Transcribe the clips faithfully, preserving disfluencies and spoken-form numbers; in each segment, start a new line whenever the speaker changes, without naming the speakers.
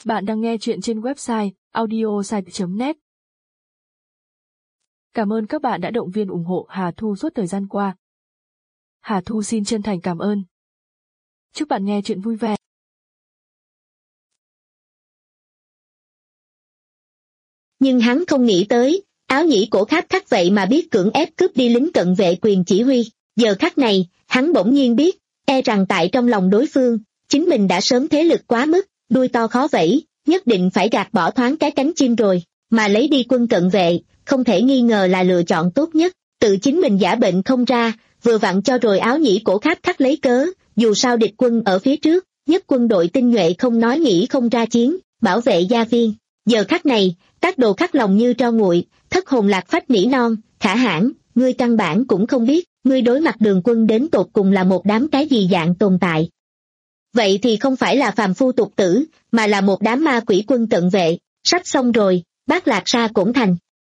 Bạn đang nghe chuyện trên website audiosite chấm net. Cảm ơn các bạn đã động viên ủng hộ Hà Thu suốt thời gian qua. Hà Thu xin chân thành cảm ơn. Chúc bạn nghe chuyện vui vẻ.
Nhưng hắn không nghĩ tới, áo nhĩ cổ kháp khắc vậy mà biết cưỡng ép cướp đi lính cận vệ quyền chỉ huy. Giờ khắc này, hắn bỗng nhiên biết, e rằng tại trong lòng đối phương, chính mình đã sớm thế lực quá mức, đuôi to khó vẫy, nhất định phải gạt bỏ thoáng cái cánh chim rồi, mà lấy đi quân cận vệ, không thể nghi ngờ là lựa chọn tốt nhất. Tự chính mình giả bệnh không ra, vừa vặn cho rồi áo nhĩ cổ kháp khắc lấy cớ, dù sao địch quân ở phía trước, nhất quân đội tinh nhuệ không nói nghĩ không ra chiến, bảo vệ gia viên. Giờ khắc này, các đồ khắc lòng như tro nguội, thất hồn lạc phách nỉ non, Khả Hãn, ngươi căn bản cũng không biết, ngươi đối mặt Đường Quân đến tột cùng là một đám cái gì dạng tồn tại. Vậy thì không phải là phàm phu tục tử, mà là một đám ma quỷ quân cận vệ. Sắp xong rồi, Bác Lạc Sa cũng thành.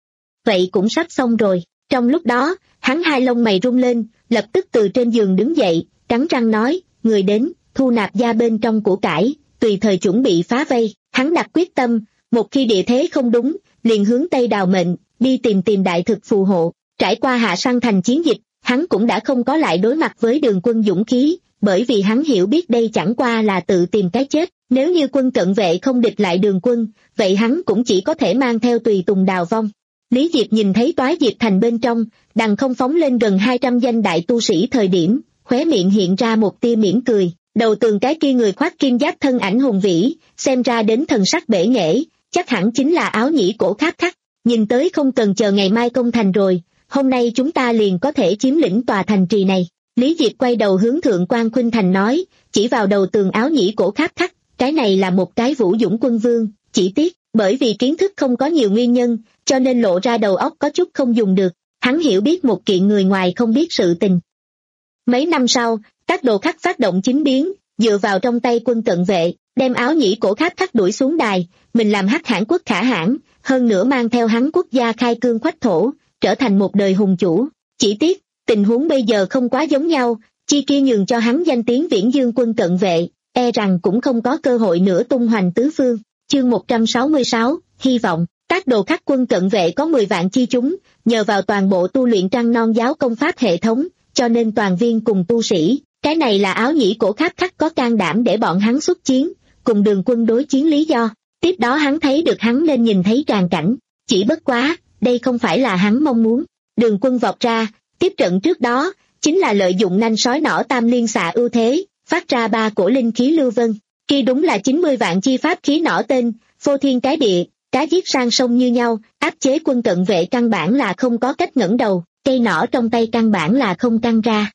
Vậy cũng sắp xong rồi. Trong lúc đó, hắn hai lông mày rung lên, lập tức từ trên giường đứng dậy, cắn răng nói, người đến, thu nạp gia bên trong của cải, tùy thời chuẩn bị phá vây. Hắn đặt quyết tâm, một khi địa thế không đúng, liền hướng Tây đào mệnh, đi tìm tìm đại thực phù hộ. Trải qua Hạ Săng Thành chiến dịch, hắn cũng đã không có lại đối mặt với Đường Quân dũng khí, bởi vì hắn hiểu biết đây chẳng qua là tự tìm cái chết. Nếu như quân cận vệ không địch lại Đường Quân, vậy hắn cũng chỉ có thể mang theo tùy tùng đào vong. Lý Diệp nhìn thấy Toái Diệp Thành bên trong, đằng không phóng lên gần hai trăm danh đại tu sĩ thời điểm, khóe miệng hiện ra một tia mỉm cười. Đầu tường cái kia người khoác kim giáp thân ảnh hùng vĩ, xem ra đến thần sắc bể nghệ, chắc hẳn chính là áo nhĩ cổ kháp khắc. Nhìn tới không cần chờ ngày mai công thành rồi, hôm nay chúng ta liền có thể chiếm lĩnh tòa thành trì này. Lý Diệp quay đầu hướng Thượng Quan Khuynh Thành nói, chỉ vào đầu tường áo nhĩ cổ kháp khắc, cái này là một cái vũ dũng quân vương, chỉ tiếc, bởi vì kiến thức không có nhiều nguyên nhân, cho nên lộ ra đầu óc có chút không dùng được. Hắn hiểu biết một kiện người ngoài không biết sự tình. Mấy năm sau, các đồ khắc phát động chính biến, dựa vào trong tay quân cận vệ, đem áo nhĩ cổ kháp khắc đuổi xuống đài, mình làm Hắc Hãn quốc Khả Hãn, hơn nữa mang theo hắn quốc gia khai cương khoách thổ, trở thành một đời hùng chủ. Chỉ tiếc, tình huống bây giờ không quá giống nhau, chi kia nhường cho hắn danh tiếng viễn dương quân cận vệ, e rằng cũng không có cơ hội nữa tung hoành tứ phương. Chương một trăm sáu mươi sáu, hy vọng. Các đồ khắc quân cận vệ có mười vạn chi chúng, nhờ vào toàn bộ tu luyện trăng non giáo công pháp hệ thống, cho nên toàn viên cùng tu sĩ, cái này là áo nhĩ cổ kháp khắc có can đảm để bọn hắn xuất chiến, cùng Đường Quân đối chiến lý do. Tiếp đó hắn thấy được hắn nên nhìn thấy tràn cảnh, chỉ bất quá, đây không phải là hắn mong muốn. Đường Quân vọt ra, tiếp trận trước đó, chính là lợi dụng nanh sói nỏ tam liên xạ ưu thế, phát ra ba cổ linh khí lưu vân. Kia đúng là chín mươi vạn chi pháp khí nỏ tên, phô thiên cái địa, cá giết sang sông như nhau, áp chế quân cận vệ căn bản là không có cách ngẩng đầu, cây nỏ trong tay căn bản là không căng ra.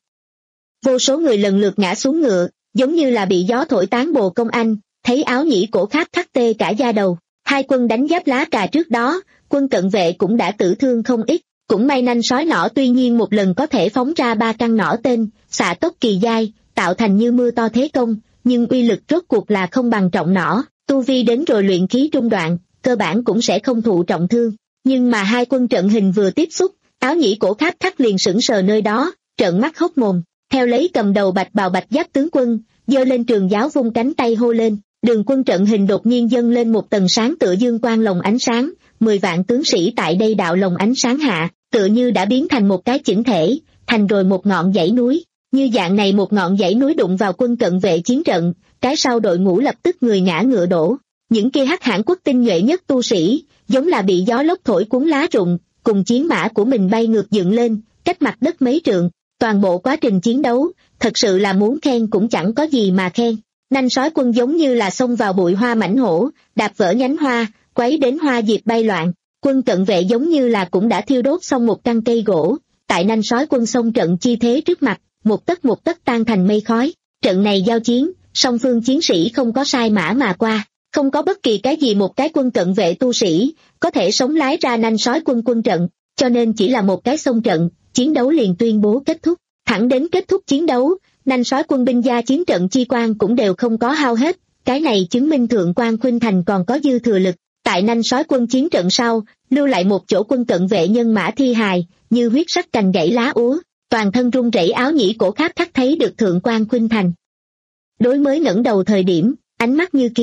Vô số người lần lượt ngã xuống ngựa, giống như là bị gió thổi tán bồ công anh, thấy áo nhĩ cổ kháp khắc tê cả da đầu. Hai quân đánh giáp lá cà trước đó, quân cận vệ cũng đã tử thương không ít, cũng may nanh sói nỏ tuy nhiên một lần có thể phóng ra ba căn nỏ tên, xạ tốc kỳ dai, tạo thành như mưa to thế công, nhưng uy lực rốt cuộc là không bằng trọng nỏ, tu vi đến rồi luyện khí trung đoạn, cơ bản cũng sẽ không thụ trọng thương. Nhưng mà hai quân trận hình vừa tiếp xúc, áo nhĩ cổ kháp khắc liền sững sờ nơi đó, trợn mắt hốc mồm, theo lấy cầm đầu bạch bào bạch giáp tướng quân, giơ lên trường giáo vung cánh tay hô lên. Đường Quân trận hình đột nhiên dâng lên một tầng sáng tựa dương quang lồng ánh sáng, mười vạn tướng sĩ tại đây đạo lồng ánh sáng hạ, tựa như đã biến thành một cái chỉnh thể, thành rồi một ngọn dãy núi. Như dạng này một ngọn dãy núi đụng vào quân cận vệ chiến trận, cái sau đội ngũ lập tức người ngã ngựa đổ. Những kia Hắc Hãn quốc tinh nhuệ nhất tu sĩ, giống là bị gió lốc thổi cuốn lá rụng, cùng chiến mã của mình bay ngược dựng lên, cách mặt đất mấy trượng. Toàn bộ quá trình chiến đấu, thật sự là muốn khen cũng chẳng có gì mà khen. Nanh sói quân giống như là xông vào bụi hoa mảnh hổ, đạp vỡ nhánh hoa, quấy đến hoa diệp bay loạn. Quân cận vệ giống như là cũng đã thiêu đốt xong một căn cây gỗ, tại nanh sói quân xông trận chi thế trước mặt, một tấc một tấc tan thành mây khói. Trận này giao chiến, song phương chiến sĩ không có sai mã mà qua, không có bất kỳ cái gì một cái quân cận vệ tu sĩ có thể sống lái ra nanh sói quân quân trận, cho nên chỉ là một cái xông trận, chiến đấu liền tuyên bố kết thúc. Thẳng đến kết thúc chiến đấu, nanh sói quân binh gia chiến trận chi quan cũng đều không có hao hết, cái này chứng minh Thượng Quan Khuynh Thành còn có dư thừa lực. Tại nanh sói quân chiến trận sau, lưu lại một chỗ quân cận vệ nhân mã thi hài, như huyết sắc cành gãy lá úa, toàn thân run rẩy áo nhĩ cổ kháp khắc thấy được Thượng Quan Khuynh Thành. Đối mới ngẩng đầu thời điểm, ánh mắt như kiếm,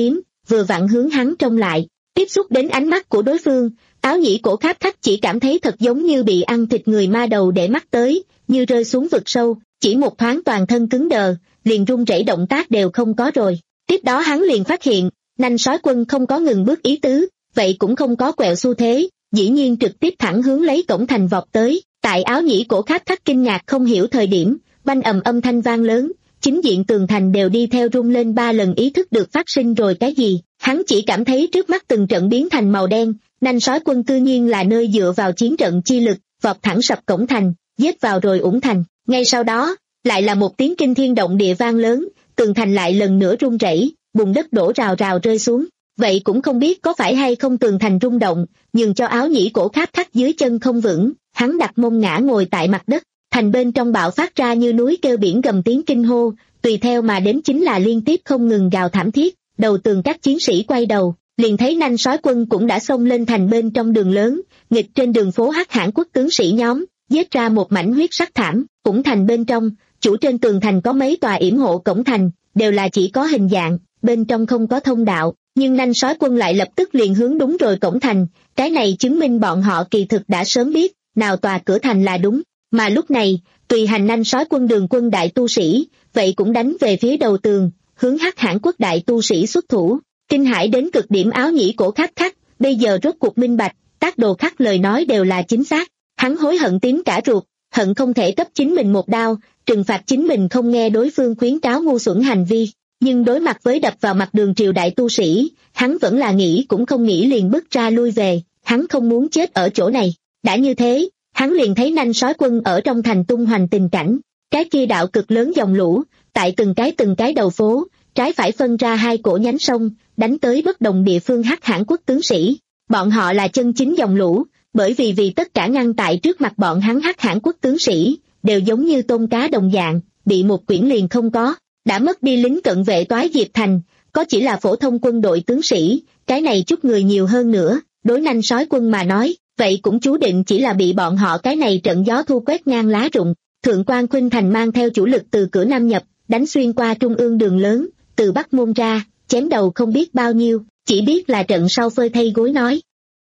vừa vặn hướng hắn trông lại. Tiếp xúc đến ánh mắt của đối phương, áo nhĩ cổ kháp khắc chỉ cảm thấy thật giống như bị ăn thịt người ma đầu để mắt tới, như rơi xuống vực sâu, chỉ một thoáng toàn thân cứng đờ, liền run rẩy động tác đều không có rồi. Tiếp đó hắn liền phát hiện, Nanh Sói Quân không có ngừng bước ý tứ, vậy cũng không có quẹo xu thế, dĩ nhiên trực tiếp thẳng hướng lấy cổng thành vọt tới. Tại áo nhĩ cổ kháp khắc kinh ngạc không hiểu thời điểm, banh ầm âm thanh vang lớn, chính diện tường thành đều đi theo rung lên ba lần, ý thức được phát sinh rồi cái gì. Hắn chỉ cảm thấy trước mắt từng trận biến thành màu đen, Nanh Sói Quân cư nhiên là nơi dựa vào chiến trận chi lực, vọt thẳng sập cổng thành, giết vào rồi ủng thành. Ngay sau đó, lại là một tiếng kinh thiên động địa vang lớn, tường thành lại lần nữa rung rẩy, bùn đất đổ rào rào rơi xuống. Vậy cũng không biết có phải hay không tường thành rung động, nhường cho áo nhĩ cổ kháp khắc dưới chân không vững, hắn đặt mông ngã ngồi tại mặt đất. Thành bên trong bạo phát ra như núi kêu biển gầm tiếng kinh hô, tùy theo mà đến chính là liên tiếp không ngừng gào thảm thiết. Đầu tường các chiến sĩ quay đầu, liền thấy Nanh Sói Quân cũng đã xông lên thành bên trong đường lớn, nghịch trên đường phố Hắc Hãn Quốc tướng sĩ nhóm, giết ra một mảnh huyết sắc thảm. Cũng thành bên trong, chủ trên tường thành có mấy tòa yểm hộ cổng thành, đều là chỉ có hình dạng, bên trong không có thông đạo, nhưng Nanh Sói Quân lại lập tức liền hướng đúng rồi cổng thành. Cái này chứng minh bọn họ kỳ thực đã sớm biết, nào tòa cửa thành là đúng. Mà lúc này, tùy hành Nanh Sói Quân đường quân đại tu sĩ, vậy cũng đánh về phía đầu tường, hướng Hắc Hãn Quốc đại tu sĩ xuất thủ. Kinh hãi đến cực điểm áo nhĩ cổ kháp khắc, bây giờ rốt cuộc minh bạch, Tác Đồ Khắc lời nói đều là chính xác. Hắn hối hận tím cả ruột, hận không thể cấp chính mình một đao, trừng phạt chính mình không nghe đối phương khuyến cáo ngu xuẩn hành vi. Nhưng đối mặt với đập vào mặt Đường Triều đại tu sĩ, hắn vẫn là nghĩ cũng không nghĩ liền bước ra lui về, hắn không muốn chết ở chỗ này. Đã như thế, hắn liền thấy Nanh Sói Quân ở trong thành tung hoành tình cảnh, cái kia đạo cực lớn dòng lũ, tại từng cái từng cái đầu phố, trái phải phân ra hai cổ nhánh sông, đánh tới bất đồng địa phương Hắc Hãn Quốc tướng sĩ. Bọn họ là chân chính dòng lũ, bởi vì vì tất cả ngăn tại trước mặt bọn hắn Hắc Hãn Quốc tướng sĩ, đều giống như tôm cá đồng dạng, bị một quyển liền không có, đã mất đi lính cận vệ toái diệt thành, có chỉ là phổ thông quân đội tướng sĩ, cái này chút người nhiều hơn nữa, đối Nanh Sói Quân mà nói, vậy cũng chú định chỉ là bị bọn họ cái này trận gió thu quét ngang lá rụng. Thượng Quan Khuynh Thành mang theo chủ lực từ cửa Nam nhập, đánh xuyên qua trung ương đường lớn, từ Bắc Môn ra, chém đầu không biết bao nhiêu, chỉ biết là trận sau phơi thay gối nói.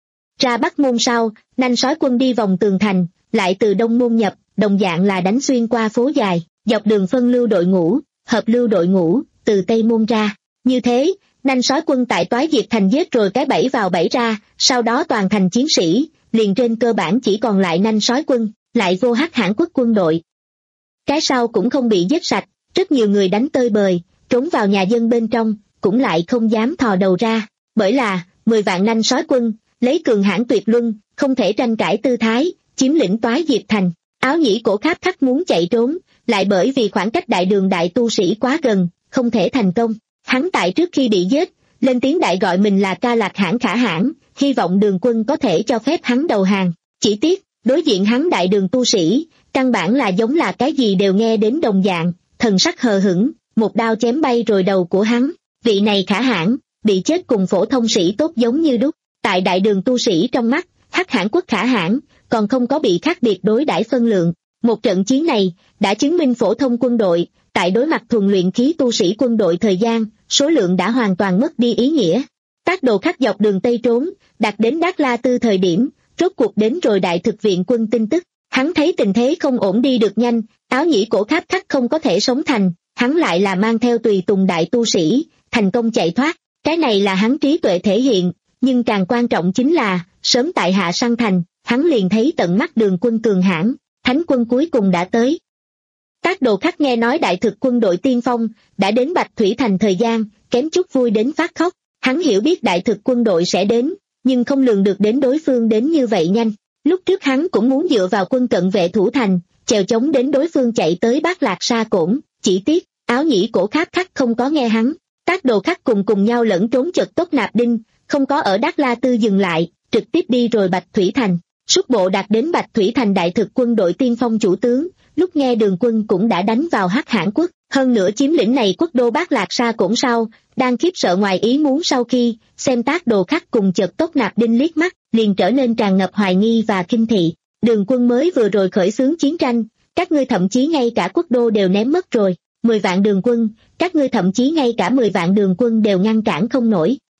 Ra Bắc Môn sau, Nanh Sói Quân đi vòng tường thành, lại từ Đông Môn nhập, đồng dạng là đánh xuyên qua phố dài, dọc đường phân lưu đội ngũ, hợp lưu đội ngũ, từ Tây Môn ra. Như thế, Nanh Sói Quân tại toái diệt thành giết rồi cái bẫy vào bẫy ra, sau đó toàn thành chiến sĩ, liền trên cơ bản chỉ còn lại Nanh Sói Quân, lại vô Hắc Hãn Quốc quân đội. Cái sau cũng không bị giết sạch, rất nhiều người đánh tơi bời, trốn vào nhà dân bên trong, cũng lại không dám thò đầu ra, bởi là, mười vạn Nanh Sói Quân, lấy cường hãn tuyệt luân, không thể tranh cãi tư thái, chiếm lĩnh toái diệt thành. Áo nhĩ cổ kháp khắc muốn chạy trốn, lại bởi vì khoảng cách đại đường đại tu sĩ quá gần, không thể thành công. Hắn tại trước khi bị giết, lên tiếng đại gọi mình là Ca Lạc Hãn Khả Hãn, hy vọng Đường quân có thể cho phép hắn đầu hàng. Chỉ tiếc, đối diện hắn đại đường tu sĩ, căn bản là giống là cái gì đều nghe đến đồng dạng, thần sắc hờ hững, một đao chém bay rồi đầu của hắn. Vị này Khả Hãn, bị chết cùng phổ thông sĩ tốt giống như đúc. Tại đại đường tu sĩ trong mắt, Hắc Hãn Quốc Khả Hãn còn không có bị khác biệt đối đãi phân lượng. Một trận chiến này đã chứng minh phổ thông quân đội tại đối mặt thuần luyện khí tu sĩ quân đội thời gian, số lượng đã hoàn toàn mất đi ý nghĩa. Tác Đồ Khắc dọc đường Tây trốn, đạt đến Đát La Tư thời điểm, rốt cuộc đến rồi đại thực viện quân tin tức. Hắn thấy tình thế không ổn đi được nhanh, áo nhĩ cổ kháp khắc không có thể sống thành, hắn lại là mang theo tùy tùng đại tu sĩ, thành công chạy thoát. Cái này là hắn trí tuệ thể hiện, nhưng càng quan trọng chính là, sớm tại Hạ Săn Thành, hắn liền thấy tận mắt Đường quân cường hãn, thánh quân cuối cùng đã tới. Tác Đồ Khắc nghe nói đại thực quân đội tiên phong, đã đến Bạch Thủy Thành thời gian, kém chút vui đến phát khóc. Hắn hiểu biết đại thực quân đội sẽ đến, nhưng không lường được đến đối phương đến như vậy nhanh. Lúc trước hắn cũng muốn dựa vào quân cận vệ thủ thành, chèo chống đến đối phương chạy tới Bát Lạc Sa Cổn, chỉ tiếc, áo nhĩ cổ kháp khắc không có nghe hắn. Tác Đồ Khắc cùng cùng nhau lẫn trốn chật tốt nạp đinh, không có ở Đát La Tư dừng lại, trực tiếp đi rồi Bạch Thủy Thành. Xuất bộ đạt đến Bạch Thủy Thành đại thực quân đội tiên phong chủ tướng, lúc nghe Đường quân cũng đã đánh vào Hắc Hãn Quốc, hơn nữa chiếm lĩnh này quốc đô Bát Lạc Sa Cổn sau, đang khiếp sợ ngoài ý muốn sau khi xem Tác Đồ Khắc cùng chợt tốt nạp đinh liếc mắt, liền trở nên tràn ngập hoài nghi và kinh thị. Đường quân mới vừa rồi khởi xướng chiến tranh, các ngươi thậm chí ngay cả quốc đô đều ném mất rồi, mười vạn đường quân, các ngươi thậm chí ngay cả mười vạn đường quân đều ngăn cản không nổi.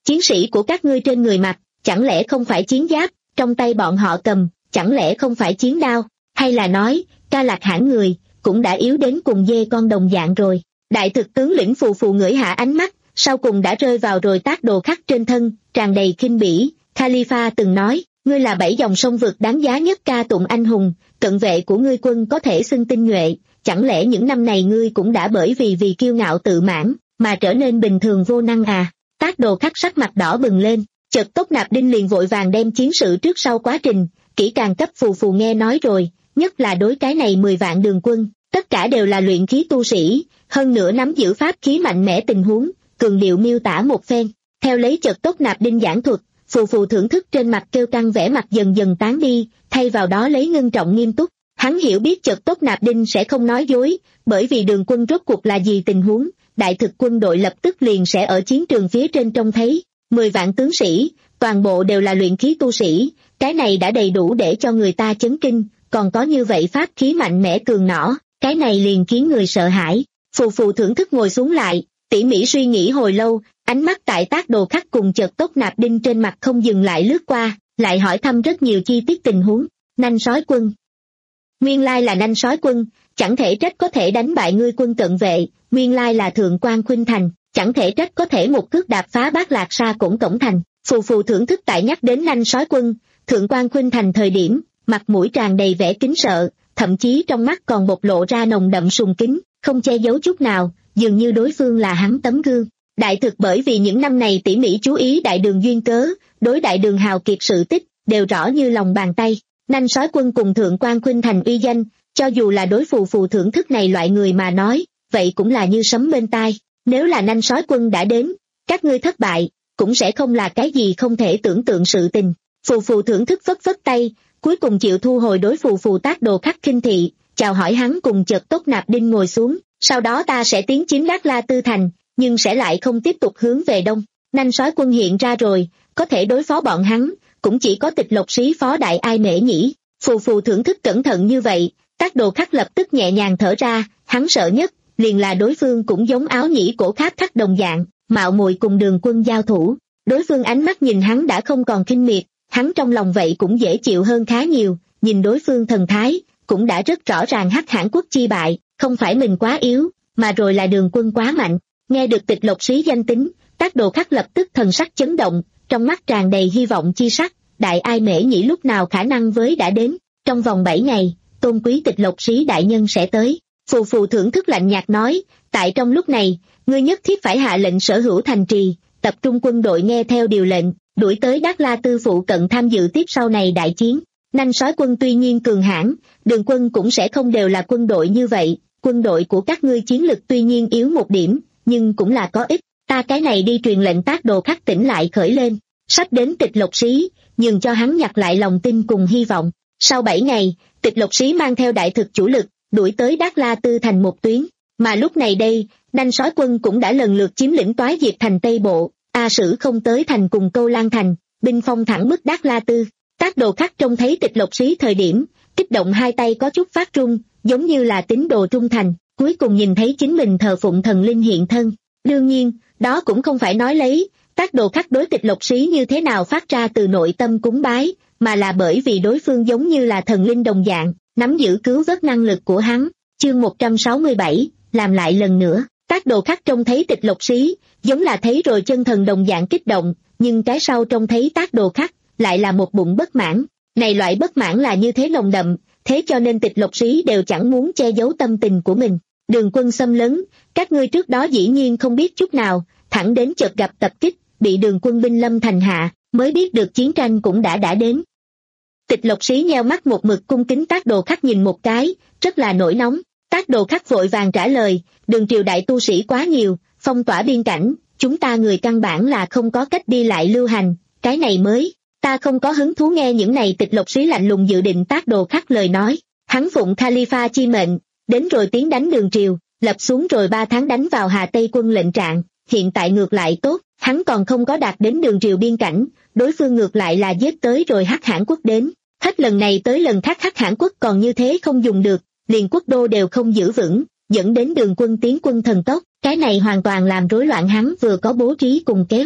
chiến sĩ của các ngươi trên người mặc, chẳng lẽ không phải chiến giáp, trong tay bọn họ cầm, chẳng lẽ không phải chiến đao, hay là nói, Ca Lạc hãn người, cũng đã yếu đến cùng dê con đồng dạng rồi. Đại thực tướng lĩnh phù phù ngửi hạ ánh mắt, sau cùng đã rơi vào rồi tác đồ khắc trên thân, tràn đầy khinh bỉ. Khalifa từng nói, ngươi là bảy dòng sông vực đáng giá nhất ca tụng anh hùng, cận vệ của ngươi quân có thể xưng tinh nhuệ, chẳng lẽ những năm này ngươi cũng đã bởi vì vì kiêu ngạo tự mãn, mà trở nên bình thường vô năng à? Tác đồ khắc sắc mặt đỏ bừng lên, chợt Tốc Nạp Đinh liền vội vàng đem chiến sự trước sau quá trình, kỹ càng cấp phù phù nghe nói rồi, nhất là đối cái này mười vạn đường quân, tất cả đều là luyện khí tu sĩ, hơn nữa nắm giữ pháp khí mạnh mẽ tình huống, cường điệu miêu tả một phen. Theo lấy chợt Tốc Nạp Đinh giảng thuật, phù phù thưởng thức trên mặt kêu căng vẻ mặt dần dần tán đi, thay vào đó lấy ngưng trọng nghiêm túc. Hắn hiểu biết chợt Tốc Nạp Đinh sẽ không nói dối, bởi vì đường quân rốt cuộc là gì tình huống, đại thực quân đội lập tức liền sẽ ở chiến trường phía trên trông thấy, mười vạn tướng sĩ, toàn bộ đều là luyện khí tu sĩ, cái này đã đầy đủ để cho người ta chấn kinh, còn có như vậy pháp khí mạnh mẽ cường nỏ, cái này liền khiến người sợ hãi. Phù phù thưởng thức ngồi xuống lại, tỉ mỉ suy nghĩ hồi lâu, ánh mắt tại tác đồ khắc cùng chợt Tốc Nạp Đinh trên mặt không dừng lại lướt qua, lại hỏi thăm rất nhiều chi tiết tình huống. Nanh sói quân, nguyên lai là nanh sói quân, chẳng thể trách có thể đánh bại ngươi quân cận vệ, nguyên lai là Thượng Quan Khuynh Thành, chẳng thể trách có thể một cước đạp phá Bát Lạc Sa cổng cổng thành. Phù phù thưởng thức tại nhắc đến nanh sói quân, Thượng Quan Khuynh Thành thời điểm, mặt mũi tràn đầy vẻ kính sợ, thậm chí trong mắt còn bộc lộ ra nồng đậm sùng kính, không che giấu chút nào, dường như đối phương là hắn tấm gương. Đại thực bởi vì những năm này tỉ mỉ chú ý đại đường duyên cớ, đối đại đường hào kiệt sự tích, đều rõ như lòng bàn tay. Nanh sói quân cùng Thượng Quan Khuynh Thành uy danh, cho dù là đối phù phù thưởng thức này loại người mà nói, vậy cũng là như sấm bên tai. Nếu là nanh sói quân đã đến, các ngươi thất bại, cũng sẽ không là cái gì không thể tưởng tượng sự tình. Phù phù thưởng thức phất phất tay, cuối cùng chịu thu hồi đối phù phù tác đồ khắc khinh thị, chào hỏi hắn cùng chợt Tốc Nạp Đinh ngồi xuống, sau đó ta sẽ tiến chiếm Đát La Tư Thành, nhưng sẽ lại không tiếp tục hướng về đông. Nanh sói quân hiện ra rồi, có thể đối phó bọn hắn, cũng chỉ có Tịch Lộc Sĩ phó đại ai mễ nhỉ. Phù phù thưởng thức cẩn thận như vậy, tác đồ khắc lập tức nhẹ nhàng thở ra, hắn sợ nhất, liền là đối phương cũng giống áo nhĩ cổ khác khắc đồng dạng, mạo muội cùng đường quân giao thủ. Đối phương ánh mắt nhìn hắn đã không còn kinh miệt, hắn trong lòng vậy cũng dễ chịu hơn khá nhiều, nhìn đối phương thần thái, cũng đã rất rõ ràng Hắc Hãn quốc chi bại, không phải mình quá yếu, mà rồi là đường quân quá mạnh. Nghe được Tịch Lộc Sĩ danh tính, tác đồ khắc lập tức thần sắc chấn động, trong mắt tràn đầy hy vọng chi sắc, đại ai mễ nhĩ lúc nào khả năng với đã đến, trong vòng bảy ngày, tôn quý Tịch Lộc Sĩ đại nhân sẽ tới. Phù phù thưởng thức lạnh nhạt nói, tại trong lúc này, ngươi nhất thiết phải hạ lệnh sở hữu thành trì, tập trung quân đội nghe theo điều lệnh, đuổi tới Đát La Tư phụ cận tham dự tiếp sau này đại chiến. Nanh sói quân tuy nhiên cường hãn, đường quân cũng sẽ không đều là quân đội như vậy, quân đội của các ngươi chiến lực tuy nhiên yếu một điểm, nhưng cũng là có ích, ta cái này đi truyền lệnh tác đồ khắc tỉnh lại khởi lên, sắp đến Tịch Lộc Sĩ, nhường cho hắn nhặt lại lòng tin cùng hy vọng. Sau bảy ngày, Tịch Lộc Sĩ mang theo đại thực chủ lực, đuổi tới Đát La Tư thành một tuyến, mà lúc này đây, nanh sói quân cũng đã lần lượt chiếm lĩnh Toái Diệp thành Tây Bộ, A Sử không tới thành cùng Câu Lan thành, binh phong thẳng bức Đát La Tư. Tác đồ khắc trông thấy Tịch Lộc Sĩ thời điểm, kích động hai tay có chút phát run, giống như là tín đồ trung thành, cuối cùng nhìn thấy chính mình thờ phụng thần linh hiện thân. Đương nhiên, đó cũng không phải nói lấy, tác đồ khắc đối Tịch Lộc Sĩ như thế nào phát ra từ nội tâm cúng bái, mà là bởi vì đối phương giống như là thần linh đồng dạng, nắm giữ cứu vớt năng lực của hắn. Chương một trăm sáu mươi bảy, làm lại lần nữa, tác đồ khắc trông thấy Tịch Lộc Sĩ, giống là thấy rồi chân thần đồng dạng kích động, nhưng cái sau trông thấy tác đồ khắc, lại là một bụng bất mãn. Này loại bất mãn là như thế nồng đậm, thế cho nên Tịch Lộc Sĩ đều chẳng muốn che giấu tâm tình của mình. Đường quân xâm lấn, các ngươi trước đó dĩ nhiên không biết chút nào, thẳng đến chợt gặp tập kích, bị đường quân binh lâm thành hạ, mới biết được chiến tranh cũng đã đã đến. Tịch Lộc Sĩ nheo mắt một mực cung kính tác đồ khắc nhìn một cái, rất là nổi nóng. Tác đồ khắc vội vàng trả lời, đường triều đại tu sĩ quá nhiều, phong tỏa biên cảnh, chúng ta người căn bản là không có cách đi lại lưu hành, cái này mới, ta không có hứng thú nghe những này. Tịch Lộc Sĩ lạnh lùng dự định tác đồ khắc lời nói, hắn phụng Khalifa chi mệnh, đến rồi tiến đánh đường triều, lập xuống rồi ba tháng đánh vào Hà Tây quân lệnh trạng, hiện tại ngược lại tốt, hắn còn không có đạt đến đường triều biên cảnh, đối phương ngược lại là giết tới rồi Hắc Hãn quốc đến, hết lần này tới lần khác Hắc Hãn quốc còn như thế không dùng được, liền quốc đô đều không giữ vững, dẫn đến đường quân tiến quân thần tốc, cái này hoàn toàn làm rối loạn hắn vừa có bố trí cùng kế hoạch.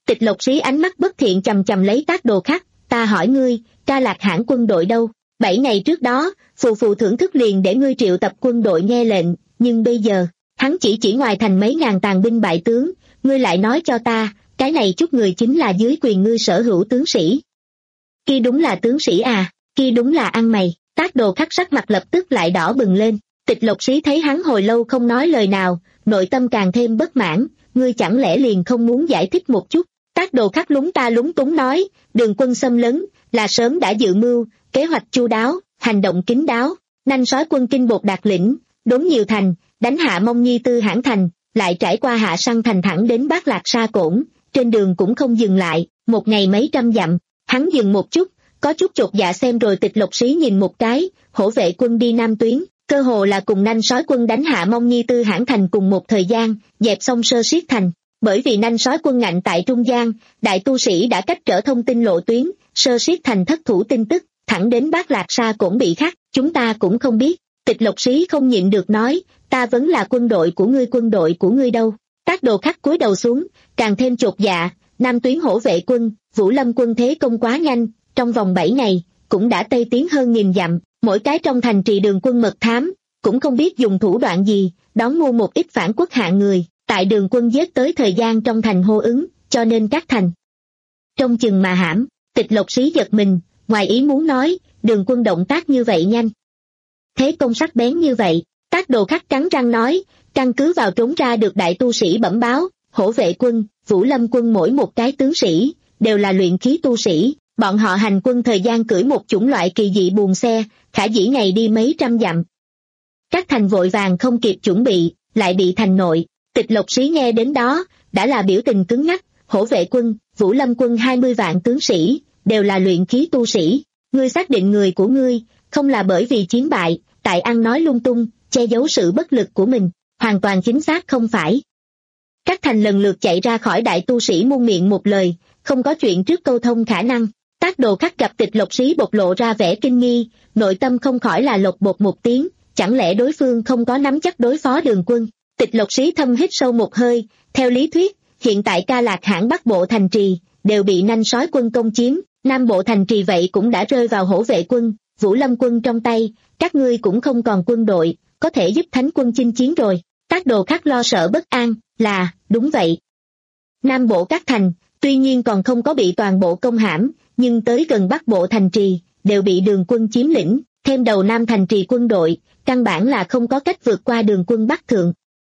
Tịch Lộc Sĩ ánh mắt bất thiện chầm chầm lấy Tác Đồ Khắc, ta hỏi ngươi, Tra Lạc Hãn quân đội đâu? Bảy ngày trước đó, phù phù thưởng thức liền để ngươi triệu tập quân đội nghe lệnh, nhưng bây giờ, hắn chỉ chỉ ngoài thành mấy ngàn tàn binh bại tướng, ngươi lại nói cho ta, cái này chút người chính là dưới quyền ngươi sở hữu tướng sĩ. Kia đúng là tướng sĩ à, kia đúng là ăn mày. Tác Đồ Khắc sắc mặt lập tức lại đỏ bừng lên. Tịch Lộc Sĩ thấy hắn hồi lâu không nói lời nào, nội tâm càng thêm bất mãn, ngươi chẳng lẽ liền không muốn giải thích một chút? Tác Đồ Khắc lúng ta lúng túng nói, Đường quân xâm lấn, là sớm đã dự mưu, kế hoạch chu đáo, hành động kín đáo, nanh sói quân kinh bột đạt lĩnh, đốn nhiều thành, đánh hạ Mông Nhi Tư Hãn thành, lại trải qua Hạ Săn thành thẳng đến Bát Lạc Sa Cổn, trên đường cũng không dừng lại, một ngày mấy trăm dặm. Hắn dừng một chút, có chút chột dạ xem rồi Tịch Lộc Sĩ nhìn một cái, hổ vệ quân đi Nam Tuyến, cơ hồ là cùng nanh sói quân đánh hạ Mông Nhi Tư Hãn thành cùng một thời gian, dẹp xong Sơ Siết thành. Bởi vì nanh sói quân ngạnh tại trung gian, đại tu sĩ đã cách trở thông tin lộ tuyến, Sơ Siết thành thất thủ tin tức, thẳng đến Bát Lạc Sa Cổn bị khắc, chúng ta cũng không biết. Tịch Lộc Sĩ không nhịn được nói, ta vẫn là quân đội của ngươi, quân đội của ngươi đâu? Tác Đồ Khắc cúi đầu xuống, càng thêm chột dạ, Nam Tuyến hổ vệ quân, Vũ Lâm quân thế công quá nhanh, trong vòng bảy ngày, cũng đã tây tiến hơn nghìn dặm, mỗi cái trong thành trì Đường quân mật thám, cũng không biết dùng thủ đoạn gì, đón mua một ít phản quốc hạng người, tại Đường quân giết tới thời gian trong thành hô ứng, cho nên các thành trong chừng mà hãm. Tịch Lộc Sĩ giật mình, ngoài ý muốn nói, Đường quân động tác như vậy nhanh, thế công sắc bén như vậy. Tác Đồ Khắc cắn răng nói, căn cứ vào trốn ra được đại tu sĩ bẩm báo, hổ vệ quân, Vũ Lâm quân mỗi một cái tướng sĩ, đều là luyện khí tu sĩ, bọn họ hành quân thời gian cưỡi một chủng loại kỳ dị buồn xe, khả dĩ ngày đi mấy trăm dặm. Các thành vội vàng không kịp chuẩn bị, lại bị thành nội. Tịch Lộc Sĩ nghe đến đó, đã là biểu tình cứng ngắc, hổ vệ quân, Vũ Lâm quân hai mươi vạn tướng sĩ, đều là luyện khí tu sĩ. Ngươi xác định người của ngươi, không là bởi vì chiến bại, tại ăn nói lung tung, che giấu sự bất lực của mình, hoàn toàn chính xác không phải. Các thành lần lượt chạy ra khỏi đại tu sĩ muôn miệng một lời, không có chuyện trước câu thông khả năng. Tác Đồ Khắc gặp Tịch Lộc Sĩ bộc lộ ra vẻ kinh nghi, nội tâm không khỏi là lột bột một tiếng, chẳng lẽ đối phương không có nắm chắc đối phó Đường quân? Tịch Lộc Sĩ thâm hít sâu một hơi, theo lý thuyết, hiện tại Ca Lạc Hãn Bắc bộ thành trì, đều bị nanh sói quân công chiếm, Nam bộ thành trì vậy cũng đã rơi vào hổ vệ quân, Vũ Lâm quân trong tay, các ngươi cũng không còn quân đội, có thể giúp Thánh quân chinh chiến rồi. Tác Đồ Khắc lo sợ bất an, là, đúng vậy. Nam bộ các thành, tuy nhiên còn không có bị toàn bộ công hãm, nhưng tới gần Bắc bộ thành trì, đều bị Đường quân chiếm lĩnh, thêm đầu Nam thành trì quân đội, căn bản là không có cách vượt qua Đường quân Bắc thượng.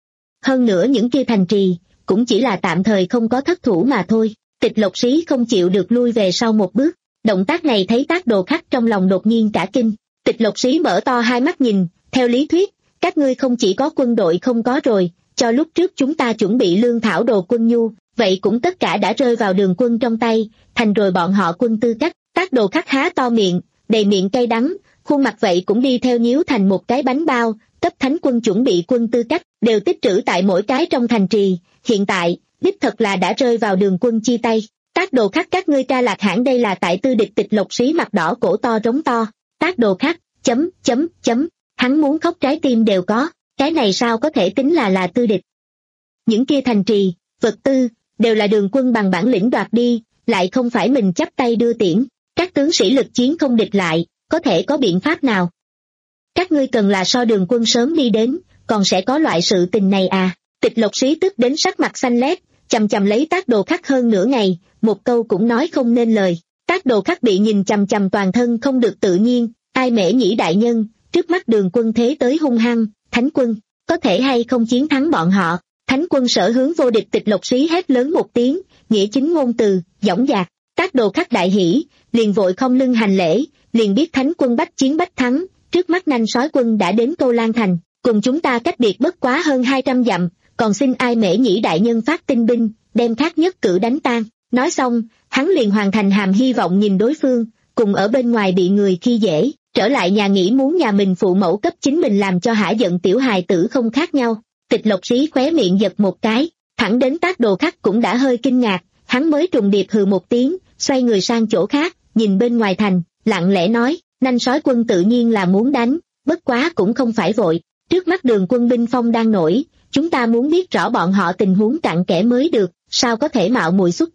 Hơn nữa những kia thành trì, cũng chỉ là tạm thời không có thất thủ mà thôi. Tịch Lộc Sĩ không chịu được lui về sau một bước, động tác này thấy Tác Đồ Khắc trong lòng đột nhiên cả kinh. Tịch Lộc Sĩ mở to hai mắt nhìn, theo lý thuyết, các ngươi không chỉ có quân đội không có rồi, cho lúc trước chúng ta chuẩn bị lương thảo đồ quân nhu, vậy cũng tất cả đã rơi vào Đường quân trong tay, thành rồi bọn họ quân tư cách. Tác Đồ Khắc há to miệng, đầy miệng cay đắng, khuôn mặt vậy cũng đi theo nhíu thành một cái bánh bao, cấp Thánh quân chuẩn bị quân tư cách, đều tích trữ tại mỗi cái trong thành trì, hiện tại, đích thật là đã rơi vào Đường quân chi tay. Tác Đồ Khắc các ngươi Ca Lạc Hãn đây là tại tư địch. Tịch Lộc Sĩ mặt đỏ cổ to rống to, Tác Đồ Khắc, chấm, chấm, chấm, hắn muốn khóc trái tim đều có, cái này sao có thể tính là là tư địch. Những kia thành trì, vật tư, đều là Đường quân bằng bản lĩnh đoạt đi, lại không phải mình chắp tay đưa tiễn, các tướng sĩ lực chiến không địch lại, có thể có biện pháp nào? Các ngươi cần là so Đường quân sớm đi đến, còn sẽ có loại sự tình này à? Tịch Lộc Sĩ tức đến sắc mặt xanh lét, chằm chằm lấy Tác Đồ Khắc hơn nửa ngày, một câu cũng nói không nên lời. Tác Đồ Khắc bị nhìn chằm chằm toàn thân không được tự nhiên, ai Mễ Nhĩ đại nhân, trước mắt Đường quân thế tới hung hăng, Thánh quân, có thể hay không chiến thắng bọn họ? Thánh quân sở hướng vô địch. Tịch Lộc Sĩ hét lớn một tiếng, nghĩa chính ngôn từ, dõng dạc. Tác Đồ Khắc đại hỉ, liền vội không lưng hành lễ, liền biết Thánh quân bách chiến bách thắng, trước mắt nanh sói quân đã đến Câu Lan thành, cùng chúng ta cách biệt bất quá hơn hai trăm dặm, còn xin ai Mễ Nhĩ đại nhân phát tinh binh, đem khác nhất cử đánh tan. Nói xong, hắn liền hoàn thành hàm hy vọng nhìn đối phương, cùng ở bên ngoài bị người khi dễ, trở lại nhà nghĩ muốn nhà mình phụ mẫu cấp chính mình làm cho hả giận tiểu hài tử không khác nhau. Tịch Lộc Sĩ khóe miệng giật một cái, thẳng đến Tác Đồ Khắc cũng đã hơi kinh ngạc, hắn mới trùng điệp hừ một tiếng, xoay người sang chỗ khác, nhìn bên ngoài thành, lặng lẽ nói, nanh sói quân tự nhiên là muốn đánh, bất quá cũng không phải vội, trước mắt Đường quân binh phong đang nổi, chúng ta muốn biết rõ bọn họ tình huống cặn kẽ mới được, sao có thể mạo muội xuất kích.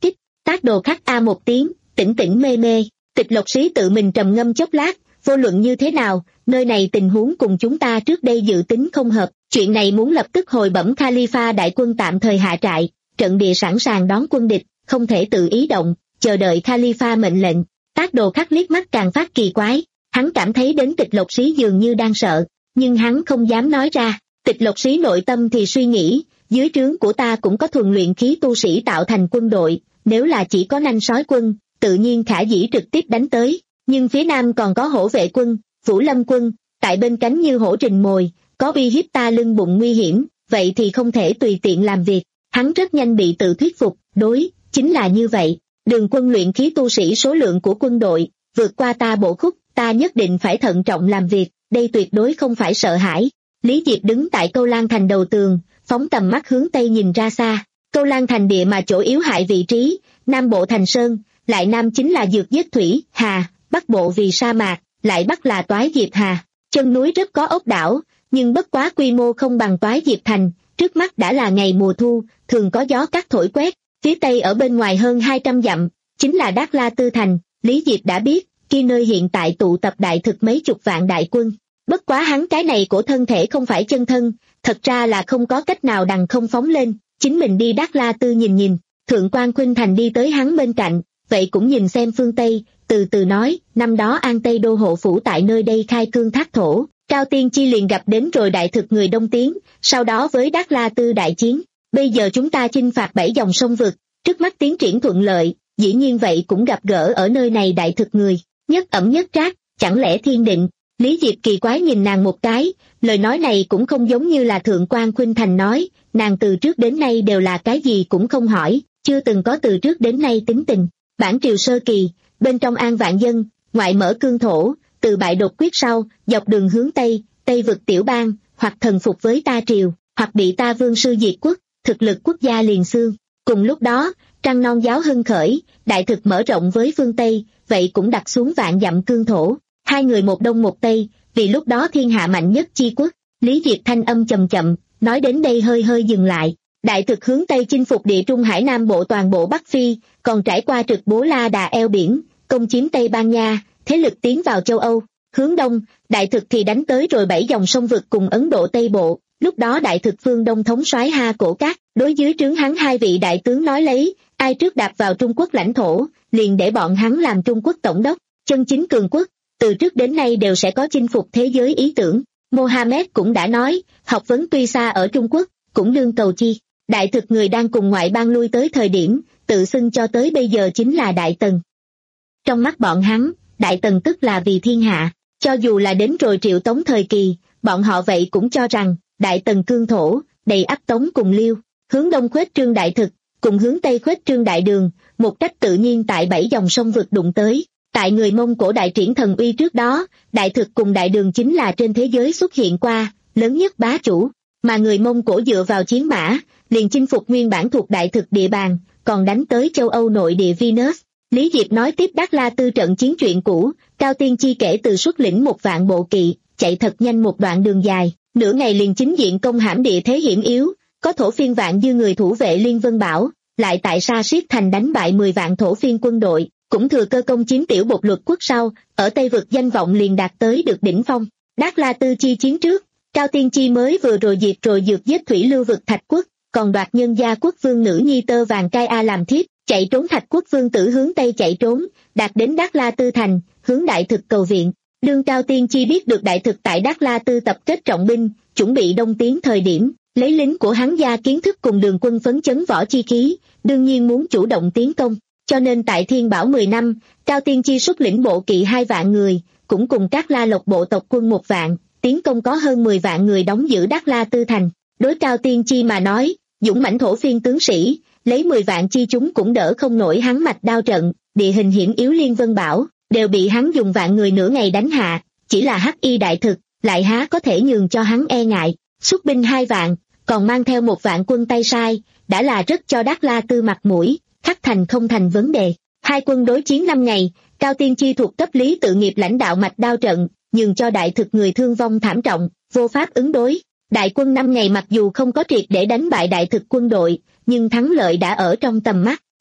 Tác Đồ Khắc a một tiếng, tỉnh tỉnh mê mê. Tịch Lộc Sĩ tự mình trầm ngâm chốc lát, vô luận như thế nào, nơi này tình huống cùng chúng ta trước đây dự tính không hợp, chuyện này muốn lập tức hồi bẩm Khalifa đại quân tạm thời hạ trại, trận địa sẵn sàng đón quân địch, không thể tự ý động, chờ đợi Khalifa mệnh lệnh. Tác Đồ Khắc liếc mắt càng phát kỳ quái, hắn cảm thấy đến Tịch Lộc Sĩ dường như đang sợ, nhưng hắn không dám nói ra. Tịch Lộc Sĩ nội tâm thì suy nghĩ, dưới trướng của ta cũng có thuần luyện khí tu sĩ tạo thành quân đội, nếu là chỉ có nanh sói quân, tự nhiên khả dĩ trực tiếp đánh tới, nhưng phía nam còn có hổ vệ quân, Vũ Lâm quân, tại bên cánh như hổ rình mồi, có uy hiếp ta lưng bụng nguy hiểm, vậy thì không thể tùy tiện làm việc. Hắn rất nhanh bị tự thuyết phục, đối, chính là như vậy, đường quân luyện khí tu sĩ số lượng của quân đội, vượt qua ta bộ khúc, ta nhất định phải thận trọng làm việc, đây tuyệt đối không phải sợ hãi. Lý Diệp đứng tại Câu Lan Thành đầu tường, phóng tầm mắt hướng tây nhìn ra xa. Câu Lan Thành địa mà chỗ yếu hại vị trí, nam bộ thành sơn, lại nam chính là dược giết thủy, hà, bắc bộ vì sa mạc, lại bắc là Toái Diệp Hà. Chân núi rất có ốc đảo, nhưng bất quá quy mô không bằng Toái Diệp Thành, trước mắt đã là ngày mùa thu, thường có gió cát thổi quét. Phía tây ở bên ngoài hơn hai trăm dặm, chính là Đát La Tư Thành. Lý Diệp đã biết, khi nơi hiện tại tụ tập đại thực mấy chục vạn đại quân. Bất quá hắn cái này của thân thể không phải chân thân, thật ra là không có cách nào đằng không phóng lên, chính mình đi Đát La Tư nhìn nhìn. Thượng quan Khuynh Thành đi tới hắn bên cạnh, vậy cũng nhìn xem phương Tây, từ từ nói, năm đó An Tây Đô hộ phủ tại nơi đây khai cương thác thổ, Cao Tiên Chi liền gặp đến rồi đại thực người Đông Tiến, sau đó với Đát La Tư đại chiến. Bây giờ chúng ta chinh phạt bảy dòng sông vực, trước mắt tiến triển thuận lợi, dĩ nhiên vậy cũng gặp gỡ ở nơi này đại thực người, nhất ẩm nhất trác, chẳng lẽ thiên định. Lý Diệp kỳ quái nhìn nàng một cái, lời nói này cũng không giống như là Thượng quan Khuynh Thành nói, nàng từ trước đến nay đều là cái gì cũng không hỏi, chưa từng có từ trước đến nay tính tình. Bản triều sơ kỳ, bên trong an vạn dân, ngoại mở cương thổ, từ bại đột quyết sau, dọc đường hướng Tây, Tây vực tiểu bang, hoặc thần phục với ta triều, hoặc bị ta vương sư diệt quốc, thực lực quốc gia liền xương. Cùng lúc đó, trăng non giáo hưng khởi, đại thực mở rộng với phương Tây, vậy cũng đặt xuống vạn dặm cương thổ. Hai người một đông một tây, vì lúc đó thiên hạ mạnh nhất chi quốc. Lý Diệp thanh âm chậm chậm, nói đến đây hơi hơi dừng lại. Đại thực hướng Tây chinh phục địa Trung Hải Nam bộ toàn bộ Bắc Phi, còn trải qua trực Bố La Đà eo biển, công chiếm Tây Ban Nha, thế lực tiến vào châu Âu. Hướng Đông, đại thực thì đánh tới rồi bảy dòng sông vực cùng Ấn Độ Tây Bộ. Lúc đó đại thực phương Đông thống soái Ha Cổ Cát, đối dưới trướng hắn hai vị đại tướng nói lấy, ai trước đạp vào Trung Quốc lãnh thổ, liền để bọn hắn làm Trung Quốc tổng đốc. Chân chính cường quốc, từ trước đến nay đều sẽ có chinh phục thế giới ý tưởng. Mohammed cũng đã nói, học vấn tuy xa ở Trung Quốc, cũng đương cầu chi. Đại thực người đang cùng ngoại bang lui tới thời điểm, tự xưng cho tới bây giờ chính là Đại Tần. Trong mắt bọn hắn, Đại Tần tức là vì thiên hạ, cho dù là đến rồi Triệu Tống thời kỳ, bọn họ vậy cũng cho rằng, Đại Tần cương thổ, đầy ắp Tống cùng Liêu, hướng đông khuếch trương đại thực, cùng hướng tây khuếch trương đại đường, một cách tự nhiên tại bảy dòng sông vực đụng tới. Tại người Mông Cổ đại triển thần uy trước đó, đại thực cùng đại đường chính là trên thế giới xuất hiện qua, lớn nhất bá chủ, mà người Mông Cổ dựa vào chiến mã, liền chinh phục nguyên bản thuộc đại thực địa bàn, còn đánh tới châu Âu nội địa Venus. Lý Diệp nói tiếp Đát La Tư trận chiến chuyện cũ, Cao Tiên Chi kể từ xuất lĩnh một vạn bộ kỵ, chạy thật nhanh một đoạn đường dài, nửa ngày liền chính diện công hãm địa thế hiểm yếu, có thổ phiên vạn dư người thủ vệ Liên Vân Bảo, lại tại Sa Siết Thành đánh bại mười vạn thổ phiên quân đội, cũng thừa cơ công chiếm tiểu bột luật quốc sau, ở Tây vực danh vọng liền đạt tới được đỉnh phong. Đát La Tư chi chiến trước, Cao Tiên Chi mới vừa rồi diệt rồi dược giết thủy lưu vực Thạch Quốc, còn đoạt nhân gia quốc vương nữ nhi Tơ Vàng Cai A làm thiếp, chạy trốn Thạch Quốc vương tử hướng Tây chạy trốn, đạt đến Đát La Tư thành, hướng đại thực cầu viện. Đương Cao Tiên Chi biết được đại thực tại Đát La Tư tập kết trọng binh, chuẩn bị đông tiến thời điểm, lấy lính của hắn gia kiến thức cùng đường quân phấn chấn võ chi khí, đương nhiên muốn chủ động tiến công. Cho nên tại Thiên Bảo mười năm, Cao Tiên Chi xuất lĩnh bộ kỵ hai vạn người, cũng cùng các La Lộc bộ tộc quân một vạn, tiến công có hơn mười vạn người đóng giữ Đát La Tư thành. Đối Cao Tiên Chi mà nói, dũng mãnh thổ phiên tướng sĩ, lấy mười vạn chi chúng cũng đỡ không nổi hắn mạch đao trận, địa hình hiểm yếu Liên Vân Bảo, đều bị hắn dùng vạn người nửa ngày đánh hạ, chỉ là hắc y đại thực, lại há có thể nhường cho hắn e ngại, xuất binh hai vạn, còn mang theo một vạn quân tay sai, đã là rất cho Đát La Tư mặt mũi, khắc thành không thành vấn đề. Hai quân đối chiến năm ngày, Cao Tiên Chi thuộc cấp Lý Tự Nghiệp lãnh đạo mạch đao trận, nhường cho đại thực người thương vong thảm trọng, vô pháp ứng đối. Đại quân năm ngày mặc dù không có triệt để đánh bại đại thực quân đội, nhưng thắng lợi đã ở trong tầm mắt.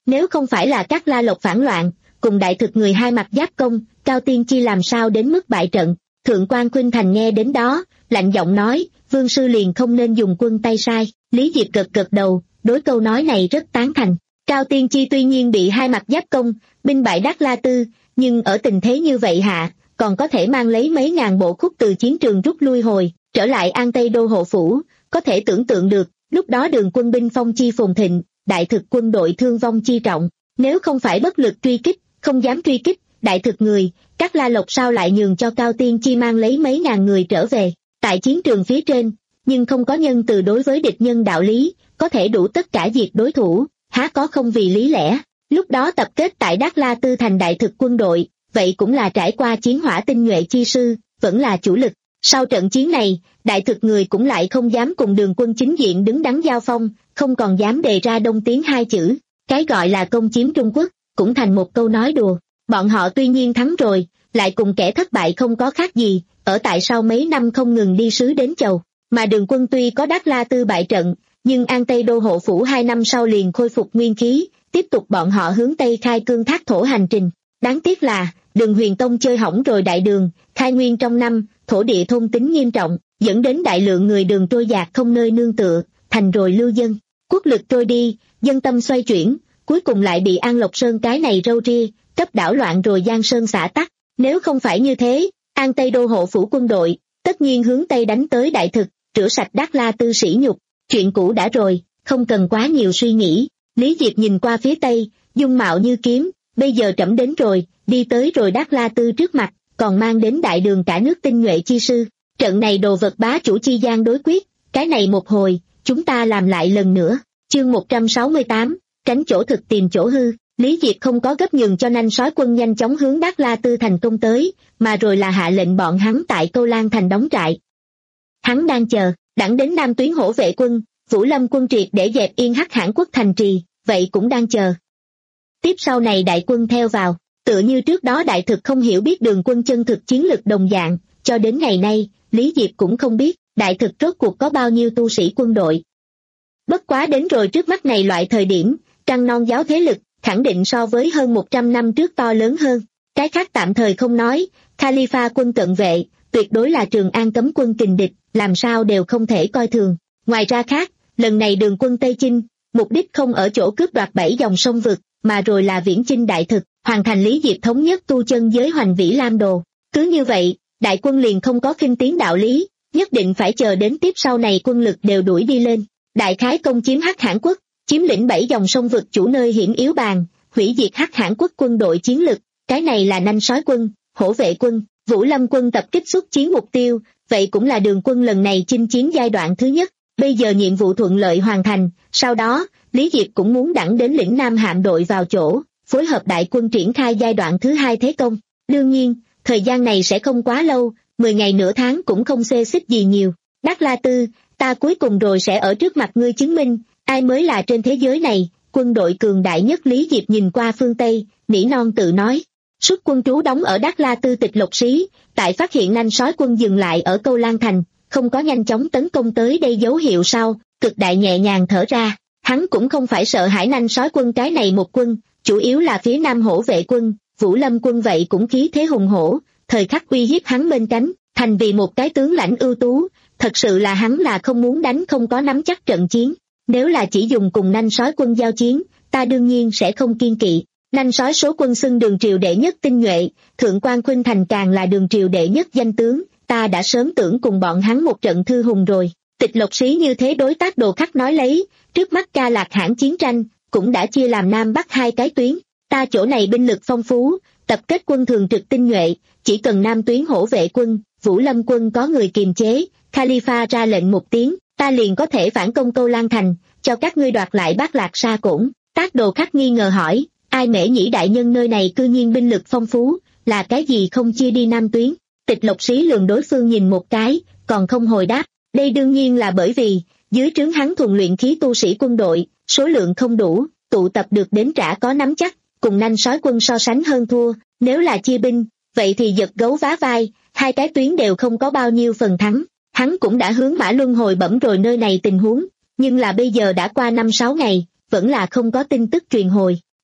Nếu không phải là các La Lộc phản loạn, cùng đại thực người hai mặt giáp công, Cao Tiên Chi làm sao đến mức bại trận. Thượng quan Khuynh Thành nghe đến đó, lạnh giọng nói, Vương sư liền không nên dùng quân tay sai. Lý Diệp gật gật đầu, đối câu nói này rất tán thành. Cao Tiên Chi tuy nhiên bị hai mặt giáp công, binh bại Đắc La Tư, nhưng ở tình thế như vậy hạ, còn có thể mang lấy mấy ngàn bộ khúc từ chiến trường rút lui hồi, trở lại An Tây Đô hộ phủ, có thể tưởng tượng được, lúc đó Đường quân binh phong chi phồn thịnh, đại thực quân đội thương vong chi trọng, nếu không phải bất lực truy kích, không dám truy kích, đại thực người, các La Lộc sao lại nhường cho Cao Tiên Chi mang lấy mấy ngàn người trở về, tại chiến trường phía trên, nhưng không có nhân từ đối với địch nhân đạo lý, có thể đủ tất cả diệt đối thủ, há có không vì lý lẽ. Lúc đó tập kết tại Đắc La Tư thành đại thực quân đội, vậy cũng là trải qua chiến hỏa tinh nhuệ chi sư, vẫn là chủ lực. Sau trận chiến này, đại thực người cũng lại không dám cùng Đường quân chính diện đứng đắn giao phong, không còn dám đề ra đông tiến hai chữ. Cái gọi là công chiếm Trung Quốc, cũng thành một câu nói đùa. Bọn họ tuy nhiên thắng rồi, lại cùng kẻ thất bại không có khác gì, ở tại sau mấy năm không ngừng đi sứ đến chầu. Mà Đường quân tuy có Đắc La Tư bại trận, nhưng An Tây Đô hộ phủ hai năm sau liền khôi phục nguyên khí, tiếp tục bọn họ hướng Tây khai cương thác thổ hành trình. Đáng tiếc là, Đường Huyền Tông chơi hỏng rồi đại đường, khai nguyên trong năm, thổ địa thôn tính nghiêm trọng, dẫn đến đại lượng người Đường trôi dạt không nơi nương tựa, thành rồi lưu dân. Quốc lực trôi đi, dân tâm xoay chuyển, cuối cùng lại bị An Lộc Sơn cái này râu ria, cấp đảo loạn rồi Giang Sơn xả tắc. Nếu không phải như thế, An Tây Đô hộ phủ quân đội, tất nhiên hướng Tây đánh tới đại thực, rửa sạch Đắc La Tư sỉ nhục. Chuyện cũ đã rồi, không cần quá nhiều suy nghĩ. Lý Diệp nhìn qua phía Tây, dung mạo như kiếm, bây giờ trẫm đến rồi, đi tới rồi Đắc La Tư trước mặt, còn mang đến đại đường cả nước tinh nhuệ chi sư. Trận này đồ vật bá chủ chi gian đối quyết, cái này một hồi, chúng ta làm lại lần nữa. Chương một trăm sáu mươi tám, tránh chỗ thực tìm chỗ hư. Lý Diệp không có gấp nhường cho nanh sói quân nhanh chóng hướng Đắc La Tư thành công tới, mà rồi là hạ lệnh bọn hắn tại Câu Lan thành đóng trại. Hắn đang chờ, đẳng đến Nam tuyến hổ vệ quân, Vũ Lâm quân triệt để dẹp yên Hắc Hãn quốc thành trì, vậy cũng đang chờ. Tiếp sau này đại quân theo vào, tựa như trước đó đại thực không hiểu biết Đường quân chân thực chiến lực đồng dạng, cho đến ngày nay, Lý Diệp cũng không biết, đại thực rốt cuộc có bao nhiêu tu sĩ quân đội. Bất quá đến rồi trước mắt này loại thời điểm, trăng non giáo thế lực, khẳng định so với hơn một trăm năm trước to lớn hơn. Cái khác tạm thời không nói, Khalifa quân cận vệ, tuyệt đối là Trường An cấm quân kình địch, làm sao đều không thể coi thường. Ngoài ra khác, lần này Đường quân Tây Chinh, mục đích không ở chỗ cướp đoạt bảy dòng sông vực, mà rồi là viễn chinh đại thực, hoàn thành Lý Diệp thống nhất tu chân giới Hoành Vĩ Lam Đồ. Cứ như vậy, đại quân liền không có khinh tiến đạo lý, nhất định phải chờ đến tiếp sau này quân lực đều đuổi đi lên. Đại khái công chiếm Hắc Hãn quốc, chiếm lĩnh bảy dòng sông vực chủ nơi hiểm yếu bàn, hủy diệt Hắc Hãn quốc quân đội chiến lực, cái này là nanh sói quân, hổ vệ quân, Vũ Lâm quân tập kích xuất chiến mục tiêu, vậy cũng là Đường quân lần này chinh chiến giai đoạn thứ nhất. Bây giờ nhiệm vụ thuận lợi hoàn thành, sau đó, Lý Diệp cũng muốn đẳng đến lĩnh Nam hạm đội vào chỗ, phối hợp đại quân triển khai giai đoạn thứ hai thế công. Đương nhiên, thời gian này sẽ không quá lâu, mười ngày nửa tháng cũng không xê xích gì nhiều. Đắc La Tư, ta cuối cùng rồi sẽ ở trước mặt ngươi chứng minh, ai mới là trên thế giới này, quân đội cường đại nhất. Lý Diệp nhìn qua phương Tây, nỉ non tự nói. Xuất quân trú đóng ở Đắc La Tư Tịch Lộc Sĩ, tại phát hiện nanh sói quân dừng lại ở Câu Lan thành, không có nhanh chóng tấn công tới đây dấu hiệu sau, cực đại nhẹ nhàng thở ra. Hắn cũng không phải sợ hãi nanh sói quân cái này một quân, chủ yếu là phía Nam hổ vệ quân, Vũ Lâm quân vậy cũng khí thế hùng hổ, thời khắc uy hiếp hắn bên cánh, thành vì một cái tướng lãnh ưu tú, thật sự là hắn là không muốn đánh không có nắm chắc trận chiến. Nếu là chỉ dùng cùng nanh sói quân giao chiến, ta đương nhiên sẽ không kiên kỵ. Nanh sói số quân xưng Đường triều đệ nhất tinh nhuệ, Thượng quan Khuynh Thành càng là Đường triều đệ nhất danh tướng, ta đã sớm tưởng cùng bọn hắn một trận thư hùng rồi. Tịch Lộc Sĩ như thế đối tác Đồ Khắc nói lấy, trước mắt Ca Lạc Hãn chiến tranh, cũng đã chia làm Nam Bắc hai cái tuyến, ta chỗ này binh lực phong phú, tập kết quân thường trực tinh nhuệ, chỉ cần Nam tuyến hổ vệ quân, Vũ Lâm quân có người kiềm chế, Khalifa ra lệnh một tiếng, ta liền có thể phản công Câu Lan thành, cho các ngươi đoạt lại Bát Lạc Sa Cổn. Tác Đồ Khắc nghi ngờ hỏi, ai Mễ Nhĩ đại nhân nơi này cư nhiên binh lực phong phú, là cái gì không chia đi Nam tuyến? Tịch Lộc Sĩ lườm đối phương nhìn một cái, còn không hồi đáp. Đây đương nhiên là bởi vì, dưới trướng hắn thuần luyện khí tu sĩ quân đội, số lượng không đủ, tụ tập được đến trả có nắm chắc, cùng nanh sói quân so sánh hơn thua, nếu là chia binh, vậy thì giật gấu vá vai, hai cái tuyến đều không có bao nhiêu phần thắng. Hắn cũng đã hướng Mã Luân hồi bẩm rồi nơi này tình huống, nhưng là bây giờ đã qua năm sáu ngày, vẫn là không có tin tức truyền hồi,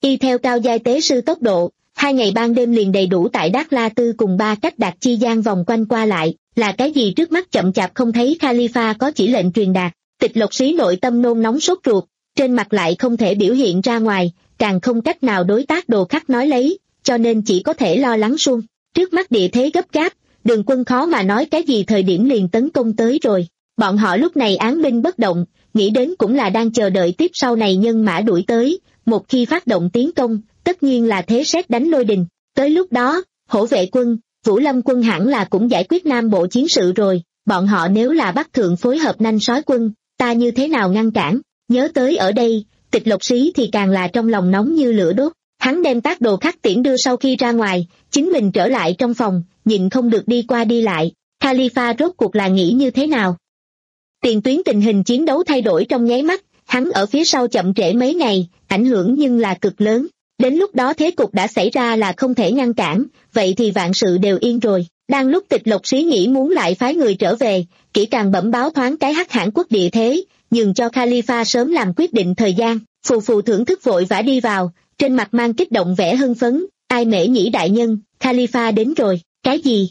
Y theo cao giai tế sư tốc độ, hai ngày ban đêm liền đầy đủ tại Đát La Tư cùng ba cách đạt chi gian vòng quanh qua lại, là cái gì trước mắt chậm chạp không thấy Khalifa có chỉ lệnh truyền đạt. Tịch Lộc Sĩ nội tâm nôn nóng sốt ruột, trên mặt lại không thể biểu hiện ra ngoài, càng không cách nào đối tác Đồ Khắc nói lấy, cho nên chỉ có thể lo lắng suông. Trước mắt địa thế gấp gáp, Đường quân khó mà nói cái gì thời điểm liền tấn công tới rồi. Bọn họ lúc này án binh bất động, nghĩ đến cũng là đang chờ đợi tiếp sau này nhân mã đuổi tới, một khi phát động tiến công, tất nhiên là thế sét đánh lôi đình. Tới lúc đó, Hổ Vệ quân, Vũ Lâm quân hẳn là cũng giải quyết Nam Bộ chiến sự rồi, bọn họ nếu là Bắc Thượng phối hợp Nanh Sói quân, ta như thế nào ngăn cản? Nhớ tới ở đây, Tịch Lộc Sĩ thì càng là trong lòng nóng như lửa đốt. Hắn đem tác Đồ Khắc tiễn đưa sau khi ra ngoài, chính mình trở lại trong phòng, nhịn không được đi qua đi lại. Khalifa rốt cuộc là nghĩ như thế nào? Tiền tuyến tình hình chiến đấu thay đổi trong nháy mắt, hắn ở phía sau chậm trễ mấy ngày, ảnh hưởng nhưng là cực lớn. Đến lúc đó thế cục đã xảy ra là không thể ngăn cản, vậy thì vạn sự đều yên rồi. Đang lúc Tịch Lộc Sĩ nghĩ muốn lại phái người trở về, kỹ càng bẩm báo thoáng cái Hắc Hãn quốc địa thế, nhường cho Khalifa sớm làm quyết định thời gian. Phù phù thưởng thức vội vã đi vào, trên mặt mang kích động vẻ hưng phấn. Ai Mễ Nhĩ đại nhân, Khalifa đến rồi. Cái gì?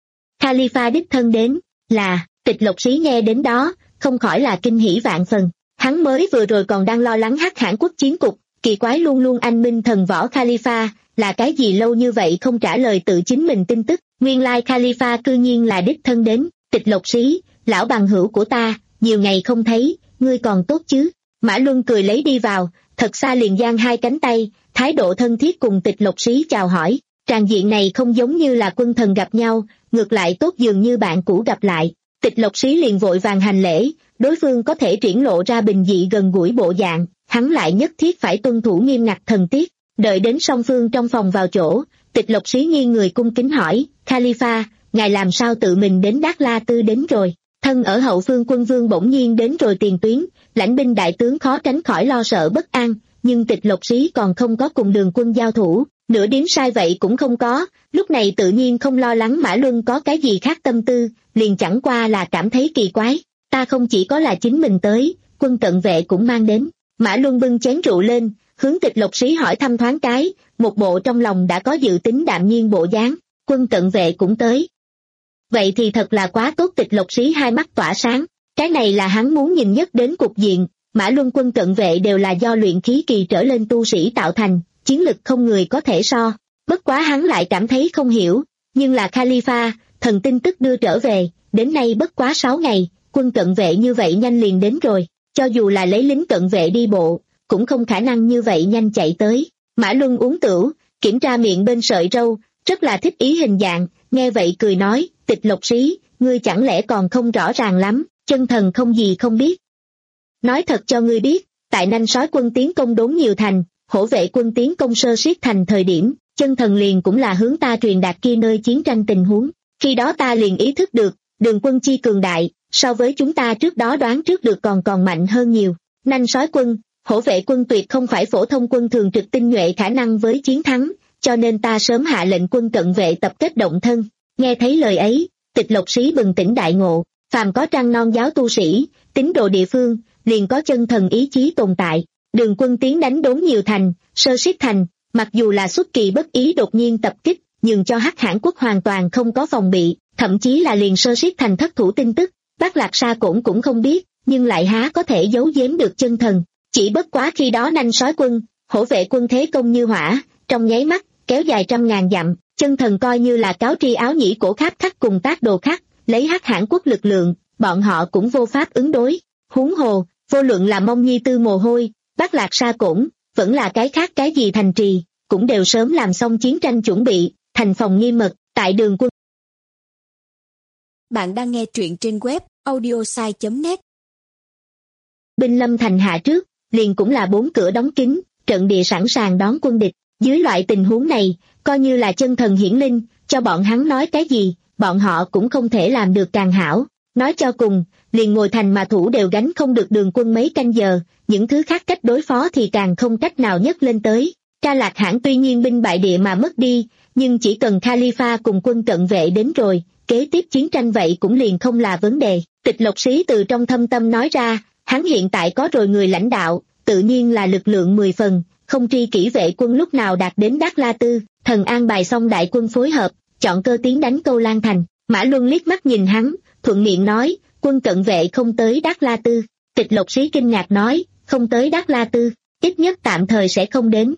Khalifa đích thân đến, là... Tịch Lộc Sĩ nghe đến đó, không khỏi là kinh hỉ vạn phần. Hắn mới vừa rồi còn đang lo lắng Hắc Hãn quốc chiến cục, kỳ quái luôn luôn anh minh thần võ Khalifa, là cái gì lâu như vậy không trả lời tự chính mình tin tức. Nguyên lai Khalifa cư nhiên là đích thân đến. Tịch Lộc Sĩ, lão bằng hữu của ta, nhiều ngày không thấy, ngươi còn tốt chứ? Mã Luân cười lấy đi vào, thật xa liền giang hai cánh tay, thái độ thân thiết cùng Tịch Lộc Sĩ chào hỏi. Tràng diện này không giống như là quân thần gặp nhau, ngược lại tốt dường như bạn cũ gặp lại. Tịch Lộc Sĩ liền vội vàng hành lễ, đối phương có thể triển lộ ra bình dị gần gũi bộ dạng, hắn lại nhất thiết phải tuân thủ nghiêm ngặt thần tiết. Đợi đến song phương trong phòng vào chỗ, Tịch Lộc Sĩ nghiêng người cung kính hỏi, Khalifa, ngài làm sao tự mình đến Đát La Tư đến rồi? Thân ở hậu phương quân vương bỗng nhiên đến rồi tiền tuyến, lãnh binh đại tướng khó tránh khỏi lo sợ bất an, nhưng Tịch Lộc Sĩ còn không có cùng Đường quân giao thủ, nửa điểm sai vậy cũng không có, lúc này tự nhiên không lo lắng Mã Luân có cái gì khác tâm tư, liền chẳng qua là cảm thấy kỳ quái. Ta không chỉ có là chính mình tới, quân cận vệ cũng mang đến. Mã Luân bưng chén rượu lên, hướng Tịch Lộc Sĩ hỏi thăm thoáng cái, một bộ trong lòng đã có dự tính đạm nhiên bộ dáng. Quân cận vệ cũng tới. Vậy thì thật là quá tốt. Tịch Lộc Sĩ hai mắt tỏa sáng, cái này là hắn muốn nhìn nhất đến cục diện. Mã Luân quân cận vệ đều là do luyện khí kỳ trở lên tu sĩ tạo thành, chiến lực không người có thể so. Bất quá hắn lại cảm thấy không hiểu, nhưng là Khalifa, thần tin tức đưa trở về, đến nay bất quá sáu ngày, quân cận vệ như vậy nhanh liền đến rồi, cho dù là lấy lính cận vệ đi bộ, cũng không khả năng như vậy nhanh chạy tới. Mã Luân uống tửu, kiểm tra miệng bên sợi râu, rất là thích ý hình dạng, nghe vậy cười nói, Tịch Lộc Sĩ, ngươi chẳng lẽ còn không rõ ràng lắm, chân thần không gì không biết. Nói thật cho ngươi biết, tại Nanh Sói quân tiến công Đốn Nhiều Thành, Hổ Vệ quân tiến công Sơ Siết Thành thời điểm, chân thần liền cũng là hướng ta truyền đạt kia nơi chiến tranh tình huống. Khi đó ta liền ý thức được, Đường quân chi cường đại, so với chúng ta trước đó đoán trước được còn còn mạnh hơn nhiều. Nanh Sói quân, Hổ Vệ quân tuyệt không phải phổ thông quân thường trực tinh nhuệ khả năng với chiến thắng, cho nên ta sớm hạ lệnh quân cận vệ tập kết động thân. Nghe thấy lời ấy, Tịch Lộc Sĩ bừng tỉnh đại ngộ, phàm có trăng non giáo tu sĩ, tín đồ địa phương, liền có chân thần ý chí tồn tại. Đường quân tiến đánh Đốn Nhiều Thành, Sơ Siết Thành, mặc dù là xuất kỳ bất ý đột nhiên tập kích, nhưng cho Hắc Hãn quốc hoàn toàn không có phòng bị, thậm chí là liền Sơ Siết Thành thất thủ tin tức, Bác Lạc Sa Cổn cũng không biết, nhưng lại há có thể giấu giếm được chân thần. Chỉ bất quá khi đó Nanh Sói quân, Hổ Vệ quân thế công như hỏa, trong nháy mắt, kéo dài trăm ngàn dặm, chân thần coi như là cáo tri Áo Nhĩ cổ Kháp Khắc cùng tác Đồ Khắc, lấy Hắc Hãn quốc lực lượng, bọn họ cũng vô pháp ứng đối. Huống hồ, vô luận là Mông Nhi Tư Mồ Hôi, Bác Lạc Sa Cổn, vẫn là cái khác cái gì thành trì, cũng đều sớm làm xong chiến tranh chuẩn bị, thành phòng nghiêm mật, tại Đường quân.
Bạn đang nghe truyện trên web audiosai chấm net.
Binh lâm thành hạ trước, liền cũng là bốn cửa đóng kín, trận địa sẵn sàng đón quân địch. Dưới loại tình huống này, coi như là chân thần hiển linh, cho bọn hắn nói cái gì, bọn họ cũng không thể làm được càng hảo. Nói cho cùng, liền ngồi thành mà thủ đều gánh không được Đường quân mấy canh giờ, những thứ khác cách đối phó thì càng không cách nào nhấc lên tới. Tra Lạc Hãn tuy nhiên binh bại địa mà mất đi, nhưng chỉ cần Khalifa cùng quân cận vệ đến rồi, kế tiếp chiến tranh vậy cũng liền không là vấn đề. Tịch Lộc Sĩ từ trong thâm tâm nói ra, hắn hiện tại có rồi người lãnh đạo, tự nhiên là lực lượng mười phần, không tri kỷ vệ quân lúc nào đạt đến Đắc La Tư, thần an bài xong đại quân phối hợp, chọn cơ tiến đánh Câu Lan Thành. Mã Luân liếc mắt nhìn hắn, thuận miệng nói, quân cận vệ không tới Đắc La Tư. Tịch Lộc Sĩ kinh ngạc nói, không tới Đắc La Tư, ít nhất tạm thời sẽ không đến.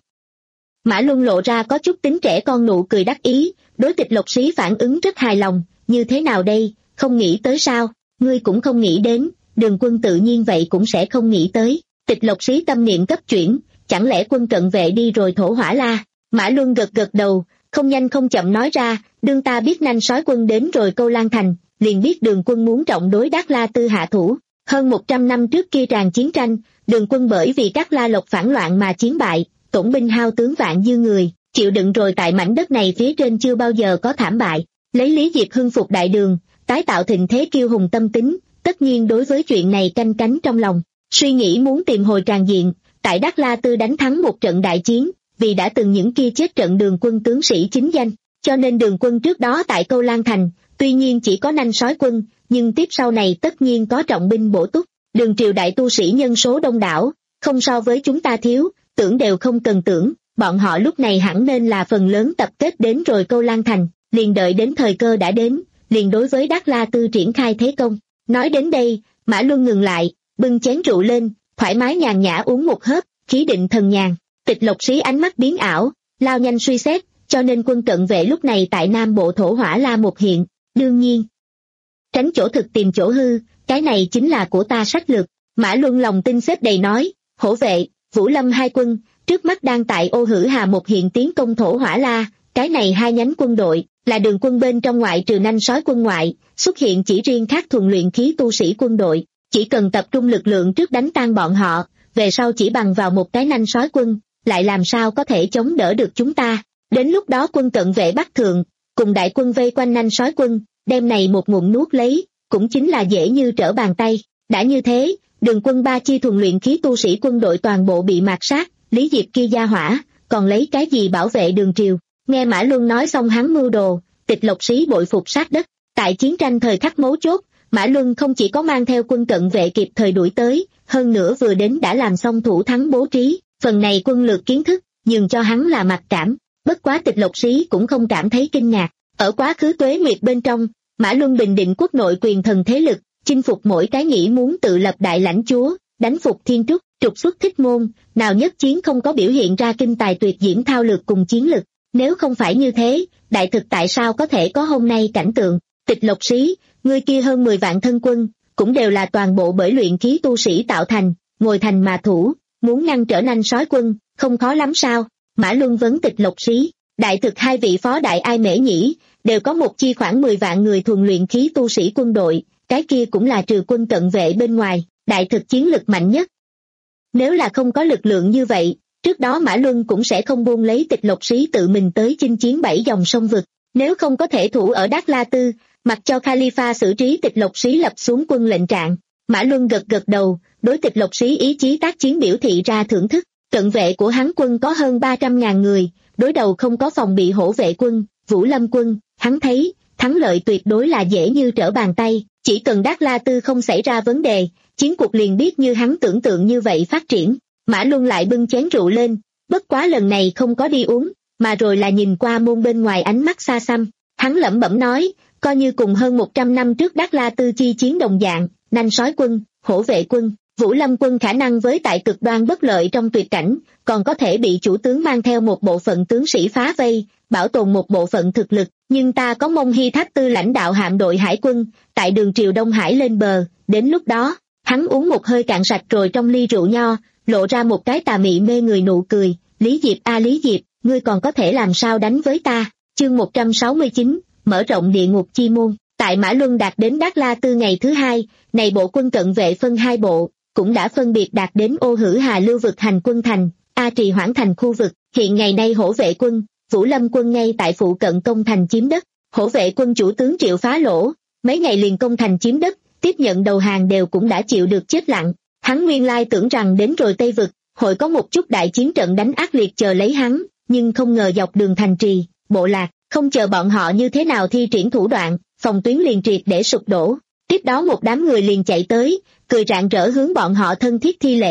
Mã Luân lộ ra có chút tính trẻ con nụ cười đắc ý, đối Tịch Lộc Sĩ phản ứng rất hài lòng, như thế nào đây, không nghĩ tới sao, ngươi cũng không nghĩ đến, Đường quân tự nhiên vậy cũng sẽ không nghĩ tới. Tịch Lộc Sĩ tâm niệm cấp chuyển, chẳng lẽ quân cận vệ đi rồi thổ hỏa la? Mã Luân gật gật đầu, không nhanh không chậm nói ra, đương ta biết nanh sói quân đến rồi Câu Lan Thành, liền biết Đường quân muốn trọng đối Đắc La Tư hạ thủ. Hơn một trăm năm trước kia tràn chiến tranh, Đường quân bởi vì các La Lộc phản loạn mà chiến bại, tổn binh hao tướng vạn dư người, chịu đựng rồi tại mảnh đất này phía trên chưa bao giờ có thảm bại. Lấy Lý Diệp hưng phục đại đường, tái tạo thịnh thế kiêu hùng tâm tính, tất nhiên đối với chuyện này canh cánh trong lòng, suy nghĩ muốn tìm hồi tràn diện, tại Đắc La Tư đánh thắng một trận đại chiến, vì đã từng những kia chết trận Đường quân tướng sĩ chính danh, cho nên Đường quân trước đó tại Câu Lan Thành, tuy nhiên chỉ có nanh sói quân, nhưng tiếp sau này tất nhiên có trọng binh bổ túc. Đường triều đại tu sĩ nhân số đông đảo, không so với chúng ta thiếu, tưởng đều không cần tưởng, bọn họ lúc này hẳn nên là phần lớn tập kết đến rồi Câu Lan Thành, liền đợi đến thời cơ đã đến, liền đối với Đắc La Tư triển khai thế công. Nói đến đây, Mã Luân ngừng lại, bưng chén rượu lên, thoải mái nhàn nhã uống một hớp, khí định thần nhàn. Tịch Lộc Sĩ ánh mắt biến ảo, lao nhanh suy xét, cho nên quân cận vệ lúc này tại Nam Bộ thổ hỏa la một hiện, đương nhiên. Tránh chỗ thực tìm chỗ hư, cái này chính là của ta sách lược. Mã Luân lòng tin xếp đầy nói, hổ vệ, Vũ Lâm hai quân, trước mắt đang tại Ô Hử Hà một hiện tiến công thổ hỏa la, cái này hai nhánh quân đội, là Đường quân bên trong ngoại trừ nanh sói quân ngoại, xuất hiện chỉ riêng khác thuần luyện khí tu sĩ quân đội, chỉ cần tập trung lực lượng trước đánh tan bọn họ, về sau chỉ bằng vào một cái nanh sói quân, lại làm sao có thể chống đỡ được chúng ta. Đến lúc đó quân cận vệ Bắc Thượng, cùng đại quân vây quanh nanh sói quân, đem này một ngụm nuốt lấy, cũng chính là dễ như trở bàn tay. Đã như thế, Đường quân ba chi thuần luyện khí tu sĩ quân đội toàn bộ bị mạt sát, Lý Diệp kia gia hỏa, còn lấy cái gì bảo vệ Đường triều? Nghe Mã Luân nói xong hắn mưu đồ, Tịch Lộc Sĩ bội phục sát đất. Tại chiến tranh thời khắc mấu chốt, Mã Luân không chỉ có mang theo quân cận vệ kịp thời đuổi tới, hơn nữa vừa đến đã làm xong thủ thắng bố trí, phần này quân lược kiến thức, nhường cho hắn là mặc cảm. Bất quá Tịch Lộc Sĩ cũng không cảm thấy kinh ngạc. Ở quá khứ tuế nguyệt bên trong, Mã Luân bình định quốc nội quyền thần thế lực, chinh phục mỗi cái nghĩ muốn tự lập đại lãnh chúa, đánh phục thiên trúc, trục xuất thích môn, nào nhất chiến không có biểu hiện ra kinh tài tuyệt diễm thao lược cùng chiến lực. Nếu không phải như thế, đại thực tại sao có thể có hôm nay cảnh tượng? Tịch Lộc Sĩ, ngươi kia hơn mười vạn thân quân, cũng đều là toàn bộ bởi luyện khí tu sĩ tạo thành, ngồi thành mà thủ, muốn ngăn trở nanh sói quân, không khó lắm sao? Mã Luân vấn Tịch Lộc Sĩ, đại thực hai vị phó đại ai mễ nhĩ, đều có một chi khoảng mười vạn người thuần luyện khí tu sĩ quân đội, cái kia cũng là trừ quân cận vệ bên ngoài, đại thực chiến lực mạnh nhất. Nếu là không có lực lượng như vậy, trước đó Mã Luân cũng sẽ không buông lấy Tịch Lộc Sĩ tự mình tới chinh chiến bảy dòng sông vực. Nếu không có thể thủ ở Đắc La Tư, mặc cho Khalifa xử trí Tịch Lộc Sĩ lập xuống quân lệnh trạng. Mã Luân gật gật đầu, đối Tịch Lộc Sĩ ý chí tác chiến biểu thị ra thưởng thức. Cận vệ của hắn quân có hơn ba trăm ngàn người, đối đầu không có phòng bị hổ vệ quân, Vũ Lâm quân, hắn thấy, thắng lợi tuyệt đối là dễ như trở bàn tay, chỉ cần Đắc La Tư không xảy ra vấn đề, chiến cuộc liền biết như hắn tưởng tượng như vậy phát triển. Mã Luân lại bưng chén rượu lên, bất quá lần này không có đi uống, mà rồi là nhìn qua môn bên ngoài ánh mắt xa xăm, hắn lẩm bẩm nói, coi như cùng hơn một trăm năm trước Đắc La Tư chi chiến đồng dạng, nanh sói quân, hổ vệ quân, Vũ Lâm quân khả năng với tại cực đoan bất lợi trong tuyệt cảnh, còn có thể bị chủ tướng mang theo một bộ phận tướng sĩ phá vây, bảo tồn một bộ phận thực lực, nhưng ta có Mông Hy Thác Tư lãnh đạo hạm đội hải quân, tại đường triều Đông Hải lên bờ, đến lúc đó, hắn uống một hơi cạn sạch rồi trong ly rượu nho, lộ ra một cái tà mị mê người nụ cười, Lý Diệp a Lý Diệp, ngươi còn có thể làm sao đánh với ta? Chương một trăm sáu mươi chín, mở rộng địa ngục chi môn. Tại Mã Luân đạt đến Đắc La Tư ngày thứ hai, này bộ quân cận vệ phân hai bộ, cũng đã phân biệt đạt đến Ô Hử Hà lưu vực hành quân thành, A Trì Hoãn thành khu vực, hiện ngày nay hổ vệ quân, Vũ Lâm quân ngay tại phụ cận công thành chiếm đất, hổ vệ quân chủ tướng Triệu Phá Lỗ, mấy ngày liền công thành chiếm đất, tiếp nhận đầu hàng đều cũng đã chịu được chết lặng, hắn nguyên lai tưởng rằng đến rồi Tây vực, hội có một chút đại chiến trận đánh ác liệt chờ lấy hắn, nhưng không ngờ dọc đường thành trì, bộ lạc, không chờ bọn họ như thế nào thi triển thủ đoạn, phòng tuyến liền triệt để sụp đổ. Tiếp đó một đám người liền chạy tới, cười rạng rỡ hướng bọn họ thân thiết thi lễ,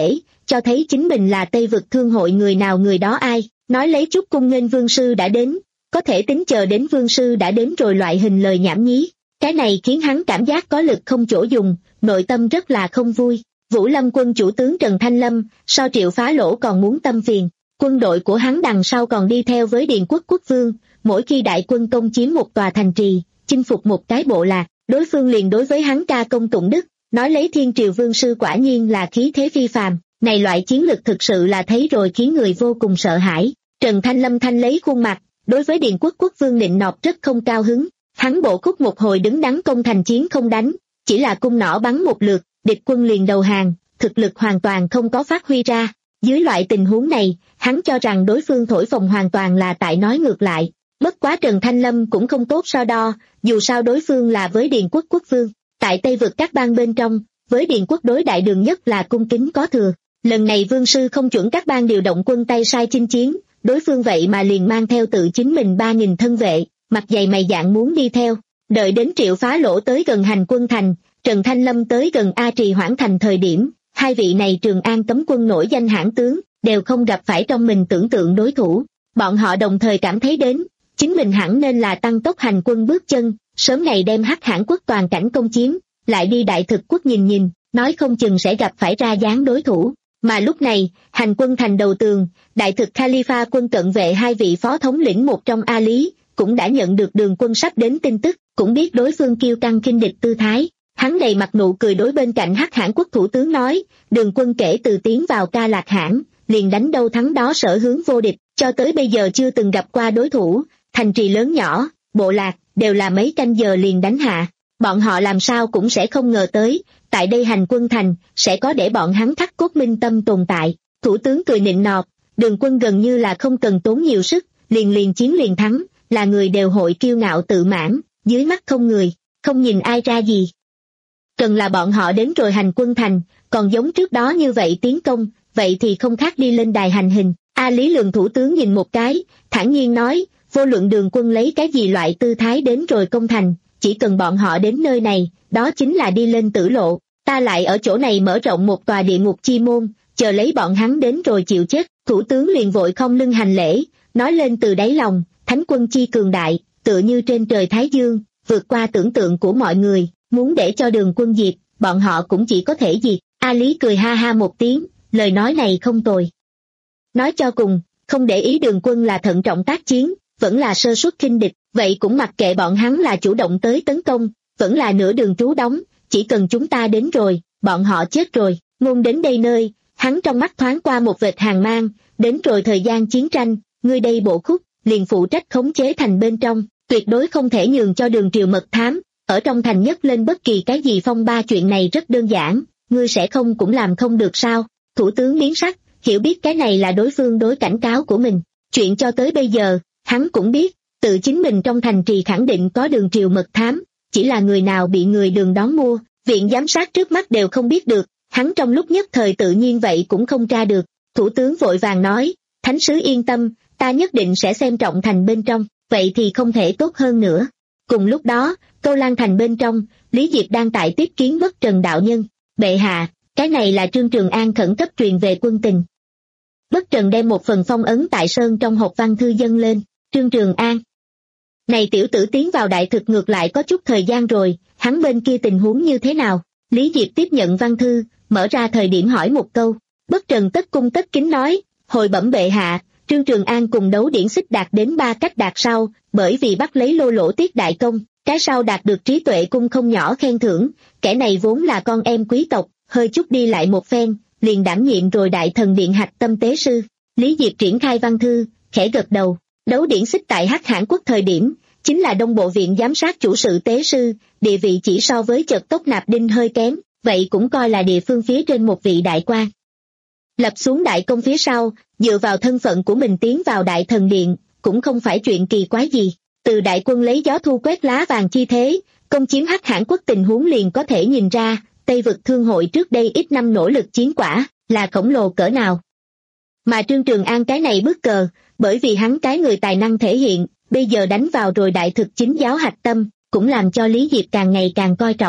cho thấy chính mình là Tây vực thương hội người nào người đó ai, nói lấy chút cung nghênh vương sư đã đến, có thể tính chờ đến vương sư đã đến rồi loại hình lời nhảm nhí. Cái này khiến hắn cảm giác có lực không chỗ dùng, nội tâm rất là không vui. Vũ Lâm quân chủ tướng Trần Thanh Lâm, so Triệu Phá Lỗ còn muốn tâm phiền, quân đội của hắn đằng sau còn đi theo với Điền Quốc quốc vương, mỗi khi đại quân công chiếm một tòa thành trì, chinh phục một cái bộ lạc, đối phương liền đối với hắn ca công tụng đức, nói lấy Thiên Triều vương sư quả nhiên là khí thế phi phàm, này loại chiến lực thực sự là thấy rồi khiến người vô cùng sợ hãi. Trần Thanh Lâm thanh lấy khuôn mặt, đối với Điền Quốc quốc vương nịnh nọt rất không cao hứng, hắn bộ khúc một hồi đứng đắn công thành chiến không đánh, chỉ là cung nỏ bắn một lượt, địch quân liền đầu hàng, thực lực hoàn toàn không có phát huy ra. Dưới loại tình huống này, hắn cho rằng đối phương thổi phồng hoàn toàn là tại nói ngược lại. Bất quá Trần Thanh Lâm cũng không tốt so đo, dù sao đối phương là với Điền Quốc quốc vương. Tại Tây vực các bang bên trong, với Điền Quốc đối đại đường nhất là cung kính có thừa. Lần này vương sư không chuẩn các bang điều động quân tay sai chinh chiến, đối phương vậy mà liền mang theo tự chính mình ba nghìn thân vệ, mặt dày mày dạn muốn đi theo. Đợi đến Triệu Phá Lỗ tới gần Hành Quân Thành, Trần Thanh Lâm tới gần A Trì Hoãn Thành thời điểm, hai vị này Trường An cấm quân nổi danh hãn tướng, đều không gặp phải trong mình tưởng tượng đối thủ. Bọn họ đồng thời cảm thấy đến, chính mình hẳn nên là tăng tốc hành quân bước chân, sớm ngày đem Hắc Hãn quốc toàn cảnh công chiếm, lại đi Đại Thực quốc nhìn nhìn, nói không chừng sẽ gặp phải ra dáng đối thủ. Mà lúc này, Hành Quân Thành đầu tường, Đại Thực Khalifa quân cận vệ hai vị phó thống lĩnh một trong A Lý, cũng đã nhận được Đường quân sắp đến tin tức, cũng biết đối phương kiêu căng khinh địch tư thái. Hắn đầy mặt nụ cười đối bên cạnh Hắc Hãn quốc thủ tướng nói, Đường quân kể từ tiến vào Ca Lạc Hãn, liền đánh đâu thắng đó sở hướng vô địch, cho tới bây giờ chưa từng gặp qua đối thủ, thành trì lớn nhỏ, bộ lạc, đều là mấy canh giờ liền đánh hạ. Bọn họ làm sao cũng sẽ không ngờ tới, tại đây Hành Quân Thành, sẽ có để bọn hắn khắc cốt minh tâm tồn tại. Thủ tướng cười nịnh nọt, Đường quân gần như là không cần tốn nhiều sức, liền liền chiến liền thắng, là người đều hội kiêu ngạo tự mãn, dưới mắt không người, không nhìn ai ra gì. Cần là bọn họ đến rồi Hành Quân Thành, còn giống trước đó như vậy tiến công, vậy thì không khác đi lên đài hành hình. A Lý Lường thủ tướng nhìn một cái, thản nhiên nói, vô luận Đường quân lấy cái gì loại tư thái đến rồi công thành, chỉ cần bọn họ đến nơi này, đó chính là đi lên tử lộ, ta lại ở chỗ này mở rộng một tòa địa ngục chi môn, chờ lấy bọn hắn đến rồi chịu chết. Thủ tướng liền vội không lưng hành lễ, nói lên từ đáy lòng, thánh quân chi cường đại, tựa như trên trời Thái Dương, vượt qua tưởng tượng của mọi người, muốn để cho Đường quân diệt, bọn họ cũng chỉ có thể diệt. A Lý cười ha ha một tiếng, lời nói này không tồi. Nói cho cùng, không để ý Đường quân là thận trọng tác chiến, vẫn là sơ suất khinh địch, vậy cũng mặc kệ bọn hắn là chủ động tới tấn công, vẫn là nửa đường trú đóng, chỉ cần chúng ta đến rồi, bọn họ chết rồi. Ngôn đến đây nơi, hắn trong mắt thoáng qua một vệt hàn mang, đến rồi thời gian chiến tranh, ngươi đây bộ khúc, liền phụ trách khống chế thành bên trong, tuyệt đối không thể nhường cho Đường triều mật thám, ở trong thành nhất lên bất kỳ cái gì phong ba. Chuyện này rất đơn giản, ngươi sẽ không cũng làm không được sao? Thủ tướng biến sắc, hiểu biết cái này là đối phương đối cảnh cáo của mình. Chuyện cho tới bây giờ, hắn cũng biết, tự chính mình trong thành trì khẳng định có Đường triều mật thám, chỉ là người nào bị người Đường đón mua, viện giám sát trước mắt đều không biết được, hắn trong lúc nhất thời tự nhiên vậy cũng không tra được. Thủ tướng vội vàng nói, thánh sứ yên tâm, ta nhất định sẽ xem trọng thành bên trong, vậy thì không thể tốt hơn nữa. Cùng lúc đó, Câu Lan thành bên trong, Lý Diệp đang tại tiếp kiến Bất Trần đạo nhân. Bệ hạ, cái này là Trương Trường An khẩn cấp truyền về quân tình. Bất Trần đem một phần phong ấn tại sơn trong hộp văn thư dâng lên. Trương Trường An, này tiểu tử tiến vào Đại Thực ngược lại có chút thời gian rồi, hắn bên kia tình huống như thế nào? Lý Diệp tiếp nhận văn thư, mở ra thời điểm hỏi một câu. Bất Trần tất cung tất kính nói, hồi bẩm bệ hạ, Trương Trường An cùng Đấu Điển Xích đạt đến ba cách đạt sau, bởi vì bắt lấy Lô Lỗ Tiết đại công, cái sau đạt được trí tuệ cung không nhỏ khen thưởng, kẻ này vốn là con em quý tộc, hơi chút đi lại một phen, liền đảm nhiệm rồi Đại Thần Điện hạch tâm tế sư. Lý Diệp triển khai văn thư, khẽ gật đầu. Đấu Điển Xích tại Hắc Hãn quốc thời điểm, chính là Đông Bộ viện giám sát chủ sự tế sư, địa vị chỉ so với Chợt Tốc Nạp Đinh hơi kém, vậy cũng coi là địa phương phía trên một vị đại quan. Lập xuống đại công phía sau, dựa vào thân phận của mình tiến vào Đại Thần Điện, cũng không phải chuyện kỳ quái gì. Từ đại quân lấy gió thu quét lá vàng chi thế, công chiếm Hắc Hãn quốc tình huống liền có thể nhìn ra, Tây vực thương hội trước đây ít năm nỗ lực chiến quả, là khổng lồ cỡ nào. Mà Trương Trường An cái này bước cờ, bởi vì hắn cái người tài năng thể hiện, bây giờ đánh vào rồi Đại Thực chính giáo hạch tâm, cũng làm cho Lý Diệp càng ngày càng coi trọng. Bất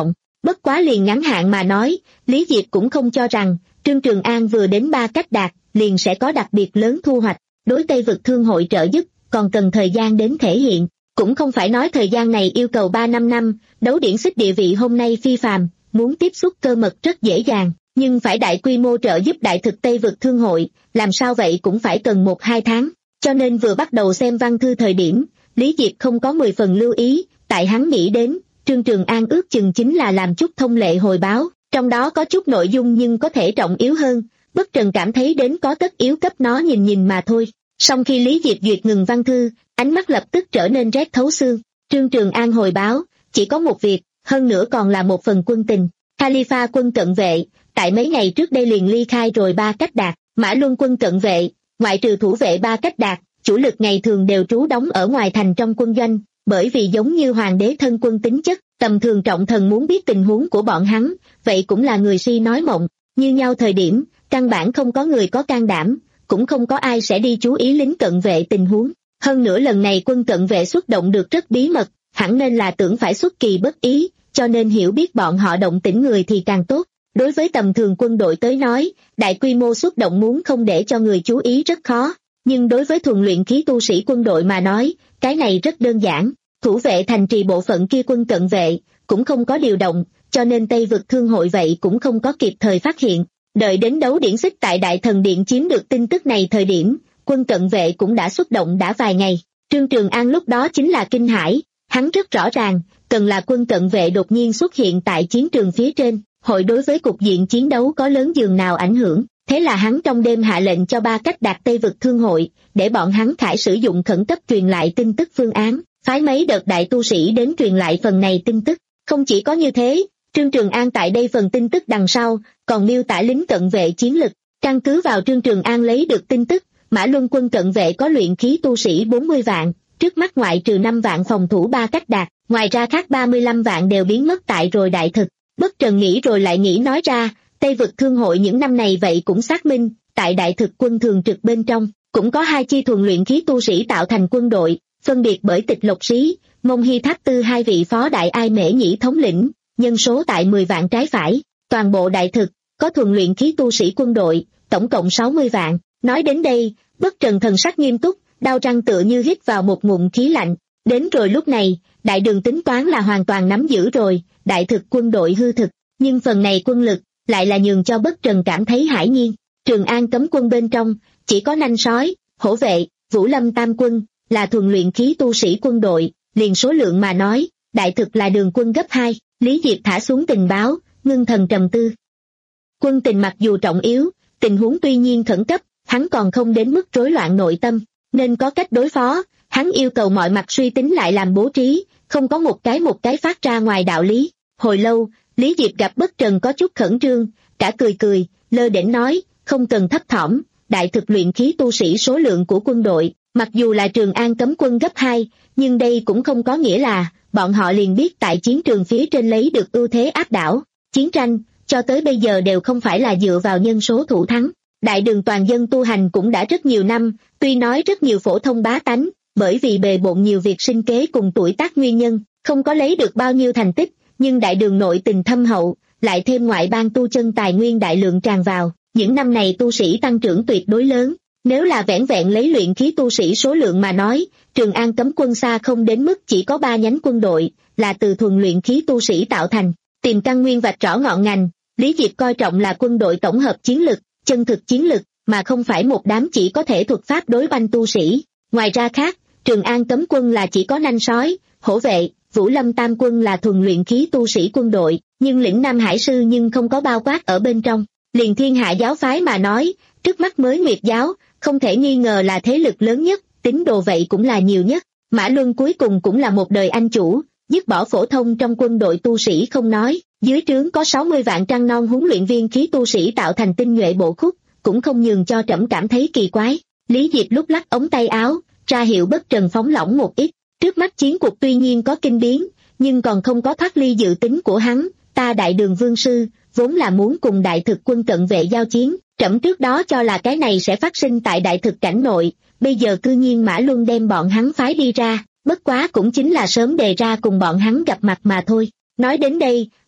Bất quá liền ngắn hạn mà nói, Lý Diệp cũng không cho rằng, Trương Trường An vừa đến Ba Cách Đạt, liền sẽ có đặc biệt lớn thu hoạch, đối Tây Vực Thương hội trợ giúp, còn cần thời gian đến thể hiện, cũng không phải nói thời gian này yêu cầu ba năm năm, đấu điển xích địa vị hôm nay phi phàm, muốn tiếp xúc cơ mật rất dễ dàng, nhưng phải đại quy mô trợ giúp đại thực Tây Vực Thương hội, làm sao vậy cũng phải cần một hai tháng, cho nên vừa bắt đầu xem văn thư thời điểm, Lý Diệp không có mười phần lưu ý, tại hắn nghĩ đến, Trương Trường An ước chừng chính là làm chút thông lệ hồi báo, trong đó có chút nội dung nhưng có thể trọng yếu hơn, Bất Trần cảm thấy đến có tất yếu cấp nó nhìn nhìn mà thôi. Song khi Lý Diệp duyệt ngừng văn thư, ánh mắt lập tức trở nên rét thấu xương. Trương Trường An hồi báo, chỉ có một việc, hơn nữa còn là một phần quân tình. Khalifa quân cận vệ, tại mấy ngày trước đây liền ly khai rồi Ba Cách Đạt, Mã Luân quân cận vệ, ngoại trừ thủ vệ Ba Cách Đạt, chủ lực ngày thường đều trú đóng ở ngoài thành trong quân doanh, bởi vì giống như hoàng đế thân quân tính chất, tầm thường trọng thần muốn biết tình huống của bọn hắn, vậy cũng là người si nói mộng, như nhau thời điểm, căn bản không có người có can đảm, cũng không có ai sẽ đi chú ý lính cận vệ tình huống. Hơn nữa lần này quân cận vệ xuất động được rất bí mật, hẳn nên là tưởng phải xuất kỳ bất ý, cho nên hiểu biết bọn họ động tĩnh người thì càng tốt. Đối với tầm thường quân đội tới nói, đại quy mô xuất động muốn không để cho người chú ý rất khó, nhưng đối với thuần luyện khí tu sĩ quân đội mà nói, cái này rất đơn giản. Thủ vệ thành trì bộ phận kia quân cận vệ, cũng không có điều động, cho nên Tây Vực Thương hội vậy cũng không có kịp thời phát hiện. Đợi đến đấu điển xích tại Đại Thần Điện chiếm được tin tức này thời điểm, quân cận vệ cũng đã xuất động đã vài ngày. Trương Trường An lúc đó chính là kinh hãi, hắn rất rõ ràng, cần là quân cận vệ đột nhiên xuất hiện tại chiến trường phía trên, hội đối với cục diện chiến đấu có lớn dường nào ảnh hưởng. Thế là hắn trong đêm hạ lệnh cho Ba Cách Đạt Tây Vực Thương hội, để bọn hắn khải sử dụng khẩn cấp truyền lại tin tức phương án, phái mấy đợt đại tu sĩ đến truyền lại phần này tin tức. Không chỉ có như thế, Trương Trường An tại đây phần tin tức đằng sau, còn miêu tả lính cận vệ chiến lực. Căn cứ vào Trương Trường An lấy được tin tức, Mã Luân quân cận vệ có luyện khí tu sĩ bốn mươi vạn, trước mắt ngoại trừ năm vạn phòng thủ Ba Cách Đạt, ngoài ra khác ba mươi lăm vạn đều biến mất tại rồi đại thực. Bất Trần nghĩ rồi lại nghĩ nói ra, Tây Vực Thương hội những năm này vậy cũng xác minh, tại đại thực quân thường trực bên trong, cũng có hai chi thuần luyện khí tu sĩ tạo thành quân đội, phân biệt bởi Tịch Lộc Sĩ, Mông Hy Tháp Tư hai vị phó đại ai mễ nhĩ thống lĩnh, nhân số tại mười vạn trái phải, toàn bộ đại thực, có thuần luyện khí tu sĩ quân đội, tổng cộng sáu mươi vạn. Nói đến đây, Bất Trần thần sắc nghiêm túc, đau răng tựa như hít vào một ngụm khí lạnh. Đến rồi lúc này, đại đường tính toán là hoàn toàn nắm giữ rồi, đại thực quân đội hư thực, nhưng phần này quân lực, lại là nhường cho Bất Trần cảm thấy hãi nhiên. Trường An cấm quân bên trong, chỉ có nanh sói, hổ vệ, Vũ Lâm tam quân, là thuần luyện khí tu sĩ quân đội, liền số lượng mà nói, đại thực là đường quân gấp hai. Lý Diệp thả xuống tình báo, ngưng thần trầm tư. Quân tình mặc dù trọng yếu, tình huống tuy nhiên khẩn cấp, hắn còn không đến mức rối loạn nội tâm, nên có cách đối phó, hắn yêu cầu mọi mặt suy tính lại làm bố trí, không có một cái một cái phát ra ngoài đạo lý. Hồi lâu, Lý Diệp gặp Bất Trần có chút khẩn trương, cả cười cười, lơ đễnh nói, không cần thấp thỏm, đại thực luyện khí tu sĩ số lượng của quân đội, mặc dù là Trường An cấm quân gấp hai, nhưng đây cũng không có nghĩa là bọn họ liền biết tại chiến trường phía trên lấy được ưu thế áp đảo. Chiến tranh, cho tới bây giờ đều không phải là dựa vào nhân số thủ thắng. Đại đường toàn dân tu hành cũng đã rất nhiều năm, tuy nói rất nhiều phổ thông bá tánh, bởi vì bề bộn nhiều việc sinh kế cùng tuổi tác nguyên nhân, không có lấy được bao nhiêu thành tích, nhưng đại đường nội tình thâm hậu, lại thêm ngoại bang tu chân tài nguyên đại lượng tràn vào, những năm này tu sĩ tăng trưởng tuyệt đối lớn. Nếu là vẻn vẹn lấy luyện khí tu sĩ số lượng mà nói, Trường An cấm quân xa không đến mức chỉ có ba nhánh quân đội, là từ thuần luyện khí tu sĩ tạo thành. Tìm căn nguyên vạch rõ ngọn ngành, Lý Diệp coi trọng là quân đội tổng hợp chiến lực, chân thực chiến lực, mà không phải một đám chỉ có thể thuật pháp đối oanh tu sĩ. Ngoài ra khác, Trường An cấm quân là chỉ có nanh sói, hổ vệ, Vũ Lâm tam quân là thuần luyện khí tu sĩ quân đội, nhưng lĩnh Nam Hải sư nhưng không có bao quát ở bên trong. Liền Thiên Hạ giáo phái mà nói, trước mắt mới Nguyệt giáo, không thể nghi ngờ là thế lực lớn nhất, tín đồ vậy cũng là nhiều nhất. Mã Luân cuối cùng cũng là một đời anh chủ, dứt bỏ phổ thông trong quân đội tu sĩ không nói, dưới trướng có sáu mươi vạn trăng non huấn luyện viên khí tu sĩ tạo thành tinh nhuệ bộ khúc, cũng không nhường cho trẫm cảm thấy kỳ quái. Lý Diệp lúc lắc ống tay áo, ra hiệu Bất Trần phóng lỏng một ít. Trước mắt chiến cuộc tuy nhiên có kinh biến, nhưng còn không có thoát ly dự tính của hắn. Ta đại đường vương sư, vốn là muốn cùng đại thực quân cận vệ giao chiến, trẫm trước đó cho là cái này sẽ phát sinh tại đại thực cảnh nội, bây giờ cư nhiên Mã Luân đem bọn hắn phái đi ra, bất quá cũng chính là sớm đề ra cùng bọn hắn gặp mặt mà thôi. Nói đến đây,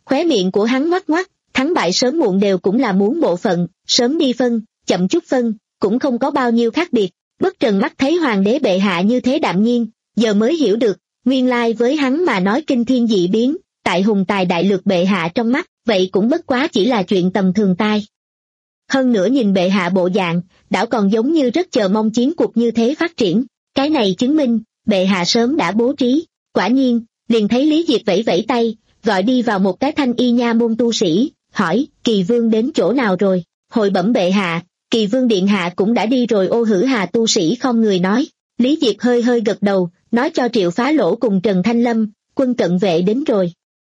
Khóe miệng của hắn ngoắc ngoắc, thắng bại sớm muộn đều cũng là muốn bộ phận, sớm đi phân, chậm chút phân, cũng không có bao nhiêu khác biệt. Bất Trần mắt thấy hoàng đế bệ hạ như thế đạm nhiên, giờ mới hiểu được, nguyên lai với hắn mà nói kinh thiên dị biến, tại hùng tài đại lược bệ hạ trong mắt, vậy cũng bất quá chỉ là chuyện tầm thường tai. Hơn nữa nhìn bệ hạ bộ dạng, đảo còn giống như rất chờ mong chiến cuộc như thế phát triển, cái này chứng minh, bệ hạ sớm đã bố trí. Quả nhiên, liền thấy Lý Diệp vẫy vẫy tay, gọi đi vào một cái thanh y nha môn tu sĩ, hỏi, Kỳ Vương đến chỗ nào rồi? Hồi bẩm bệ hạ, Kỳ Vương điện hạ cũng đã đi rồi. Ô Hử Hà tu sĩ không người nói. Lý Diệp hơi hơi gật đầu, nói cho Triệu Phá Lỗ cùng Trần Thanh Lâm, quân cận vệ đến rồi.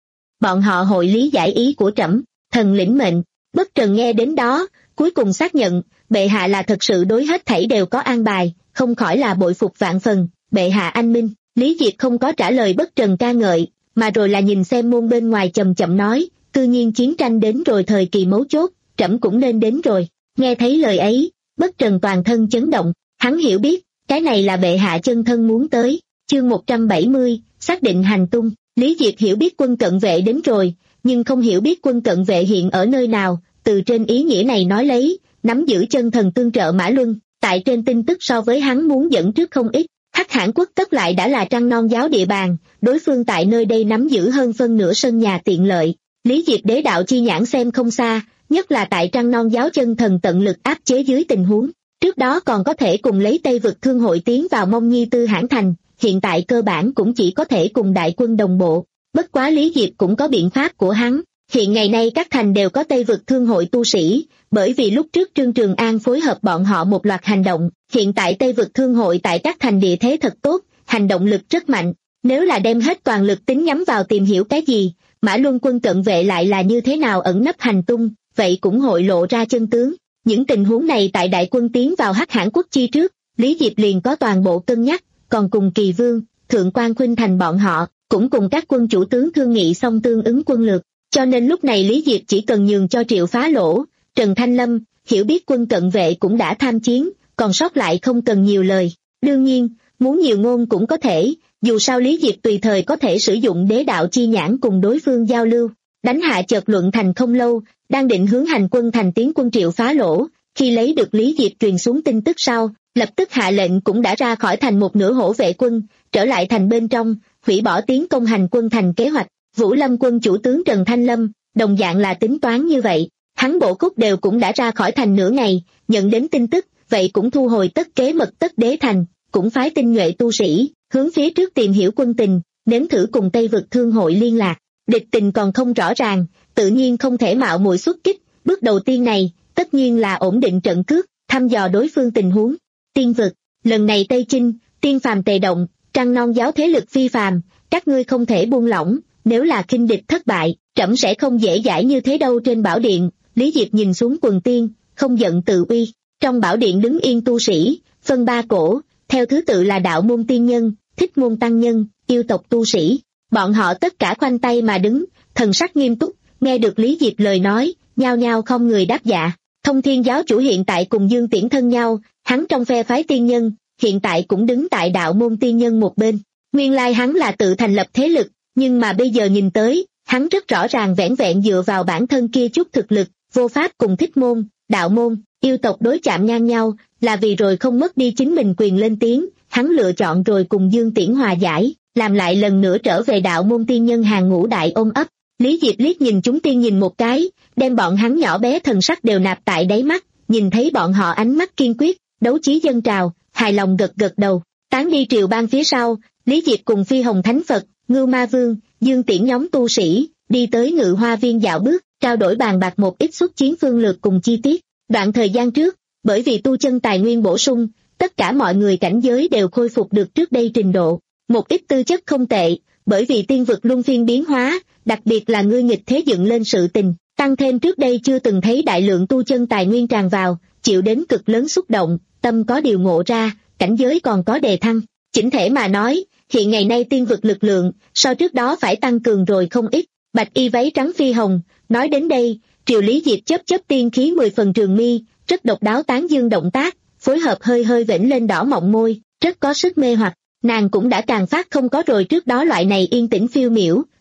Bọn họ hội lý giải ý của trẫm, thần lĩnh mệnh. Bất Trần nghe đến đó, cuối cùng xác nhận, bệ hạ là thật sự đối hết thảy đều có an bài, không khỏi là bội phục vạn phần, bệ hạ anh minh. Lý Diệp không có trả lời Bất Trần ca ngợi, mà rồi là nhìn xem môn bên ngoài chậm chậm nói, tự nhiên chiến tranh đến rồi, thời kỳ mấu chốt, trẫm cũng nên đến rồi. Nghe thấy lời ấy, Bất Trần toàn thân chấn động, hắn hiểu biết, cái này là bệ hạ chân thân muốn tới. Chương một trăm bảy mươi, xác định hành tung. Lý Diệp hiểu biết quân cận vệ đến rồi, nhưng không hiểu biết quân cận vệ hiện ở nơi nào. Từ trên ý nghĩa này nói lấy, nắm giữ chân thần tương trợ Mã Luân, tại trên tin tức so với hắn muốn dẫn trước không ít. Hắc Hãn quốc tất lại đã là Trăng Non giáo địa bàn, đối phương tại nơi đây nắm giữ hơn phân nửa sân nhà tiện lợi. Lý Diệp đế đạo chi nhãn xem không xa, nhất là tại Trăng Non giáo chân thần tận lực áp chế dưới tình huống. Trước đó còn có thể cùng lấy Tây vực thương hội tiến vào Mông Nhi Tư Hãn thành, hiện tại cơ bản cũng chỉ có thể cùng đại quân đồng bộ. Bất quá Lý Diệp cũng có biện pháp của hắn. Hiện ngày nay các thành đều có Tây vực thương hội tu sĩ, bởi vì lúc trước Trương Trường An phối hợp bọn họ một loạt hành động, hiện tại Tây vực thương hội tại các thành địa thế thật tốt, hành động lực rất mạnh. Nếu là đem hết toàn lực tính nhắm vào tìm hiểu cái gì, Mã Luân quân cận vệ lại là như thế nào ẩn nấp hành tung, vậy cũng hội lộ ra chân tướng. Những tình huống này tại đại quân tiến vào Hắc Hãn quốc chi trước, Lý Diệp liền có toàn bộ cân nhắc, còn cùng Kỳ Vương, Thượng quan Khuynh Thành bọn họ, cũng cùng các quân chủ tướng thương nghị xong tương ứng quân lược. Cho nên lúc này Lý Diệp chỉ cần nhường cho Triệu Phá Lỗ, Trần Thanh Lâm, hiểu biết quân cận vệ cũng đã tham chiến, còn sót lại không cần nhiều lời. Đương nhiên, muốn nhiều ngôn cũng có thể, dù sao Lý Diệp tùy thời có thể sử dụng đế đạo chi nhãn cùng đối phương giao lưu. Đánh hạ chợt luận thành không lâu, đang định hướng hành quân thành tiến quân Triệu Phá Lỗ, khi lấy được Lý Diệp truyền xuống tin tức sau, lập tức hạ lệnh cũng đã ra khỏi thành một nửa hổ vệ quân, trở lại thành bên trong, hủy bỏ tiến công hành quân thành kế hoạch. Vũ Lâm quân chủ tướng Trần Thanh Lâm, đồng dạng là tính toán như vậy, hắn bộ khúc đều cũng đã ra khỏi thành nửa ngày, nhận đến tin tức, vậy cũng thu hồi tất kế mật tất đế thành, cũng phái tinh nhuệ tu sĩ, hướng phía trước tìm hiểu quân tình, nếm thử cùng Tây vực thương hội liên lạc. Địch tình còn không rõ ràng, tự nhiên không thể mạo muội xuất kích, bước đầu tiên này, tất nhiên là ổn định trận cước, thăm dò đối phương tình huống. Tiên vực, lần này Tây Chinh, tiên phàm tề động, Trăng Non giáo thế lực phi phàm, các ngươi không thể buông lỏng, nếu là khinh địch thất bại, trẫm sẽ không dễ dãi như thế đâu. Trên bảo điện, Lý Diệp nhìn xuống quần tiên, không giận tự uy, trong bảo điện đứng yên tu sĩ, phân ba cổ, theo thứ tự là đạo môn tiên nhân, thích môn tăng nhân, yêu tộc tu sĩ. Bọn họ tất cả khoanh tay mà đứng, thần sắc nghiêm túc, nghe được Lý Diệp lời nói, nhao nhao không người đáp dạ. Thông Thiên giáo chủ hiện tại cùng Dương Tiễn thân nhau, hắn trong phe phái tiên nhân, hiện tại cũng đứng tại đạo môn tiên nhân một bên. Nguyên lai hắn là tự thành lập thế lực, nhưng mà bây giờ nhìn tới, hắn rất rõ ràng vẻn vẹn dựa vào bản thân kia chút thực lực, vô pháp cùng thích môn, đạo môn, yêu tộc đối chạm ngang nhau, là vì rồi không mất đi chính mình quyền lên tiếng, hắn lựa chọn rồi cùng Dương Tiễn hòa giải, làm lại lần nữa trở về đạo môn tiên nhân hàng ngũ đại ôm ấp. Lý Diệp liếc nhìn chúng tiên nhìn một cái, đem bọn hắn nhỏ bé thần sắc đều nạp tại đáy mắt, nhìn thấy bọn họ ánh mắt kiên quyết, đấu chí dâng trào, hài lòng gật gật đầu. Tán đi Triều Bang phía sau, Lý Diệp cùng Phi Hồng Thánh Phật, Ngưu Ma Vương, Dương Tiễn nhóm tu sĩ, đi tới Ngự Hoa Viên dạo bước, trao đổi bàn bạc một ít xuất chiến phương lược cùng chi tiết. Đoạn thời gian trước, bởi vì tu chân tài nguyên bổ sung, tất cả mọi người cảnh giới đều khôi phục được trước đây trình độ. Một ít tư chất không tệ, bởi vì tiên vực luân phiên biến hóa, đặc biệt là ngươi nghịch thế dựng lên sự tình, tăng thêm trước đây chưa từng thấy đại lượng tu chân tài nguyên tràn vào, chịu đến cực lớn xúc động, tâm có điều ngộ ra, cảnh giới còn có đề thăng. Chỉnh thể mà nói, hiện ngày nay tiên vực lực lượng, so trước đó phải tăng cường rồi không ít. Bạch y váy trắng Phi Hồng, nói đến đây, Triều Lý Diệp chớp chớp tiên khí mười phần trường mi, rất độc đáo tán dương động tác, phối hợp hơi hơi vểnh lên đỏ mọng môi, rất có sức mê hoặc. Nàng cũng đã càng phát không có rồi trước đó loại này yên tĩnh phiêu miểu,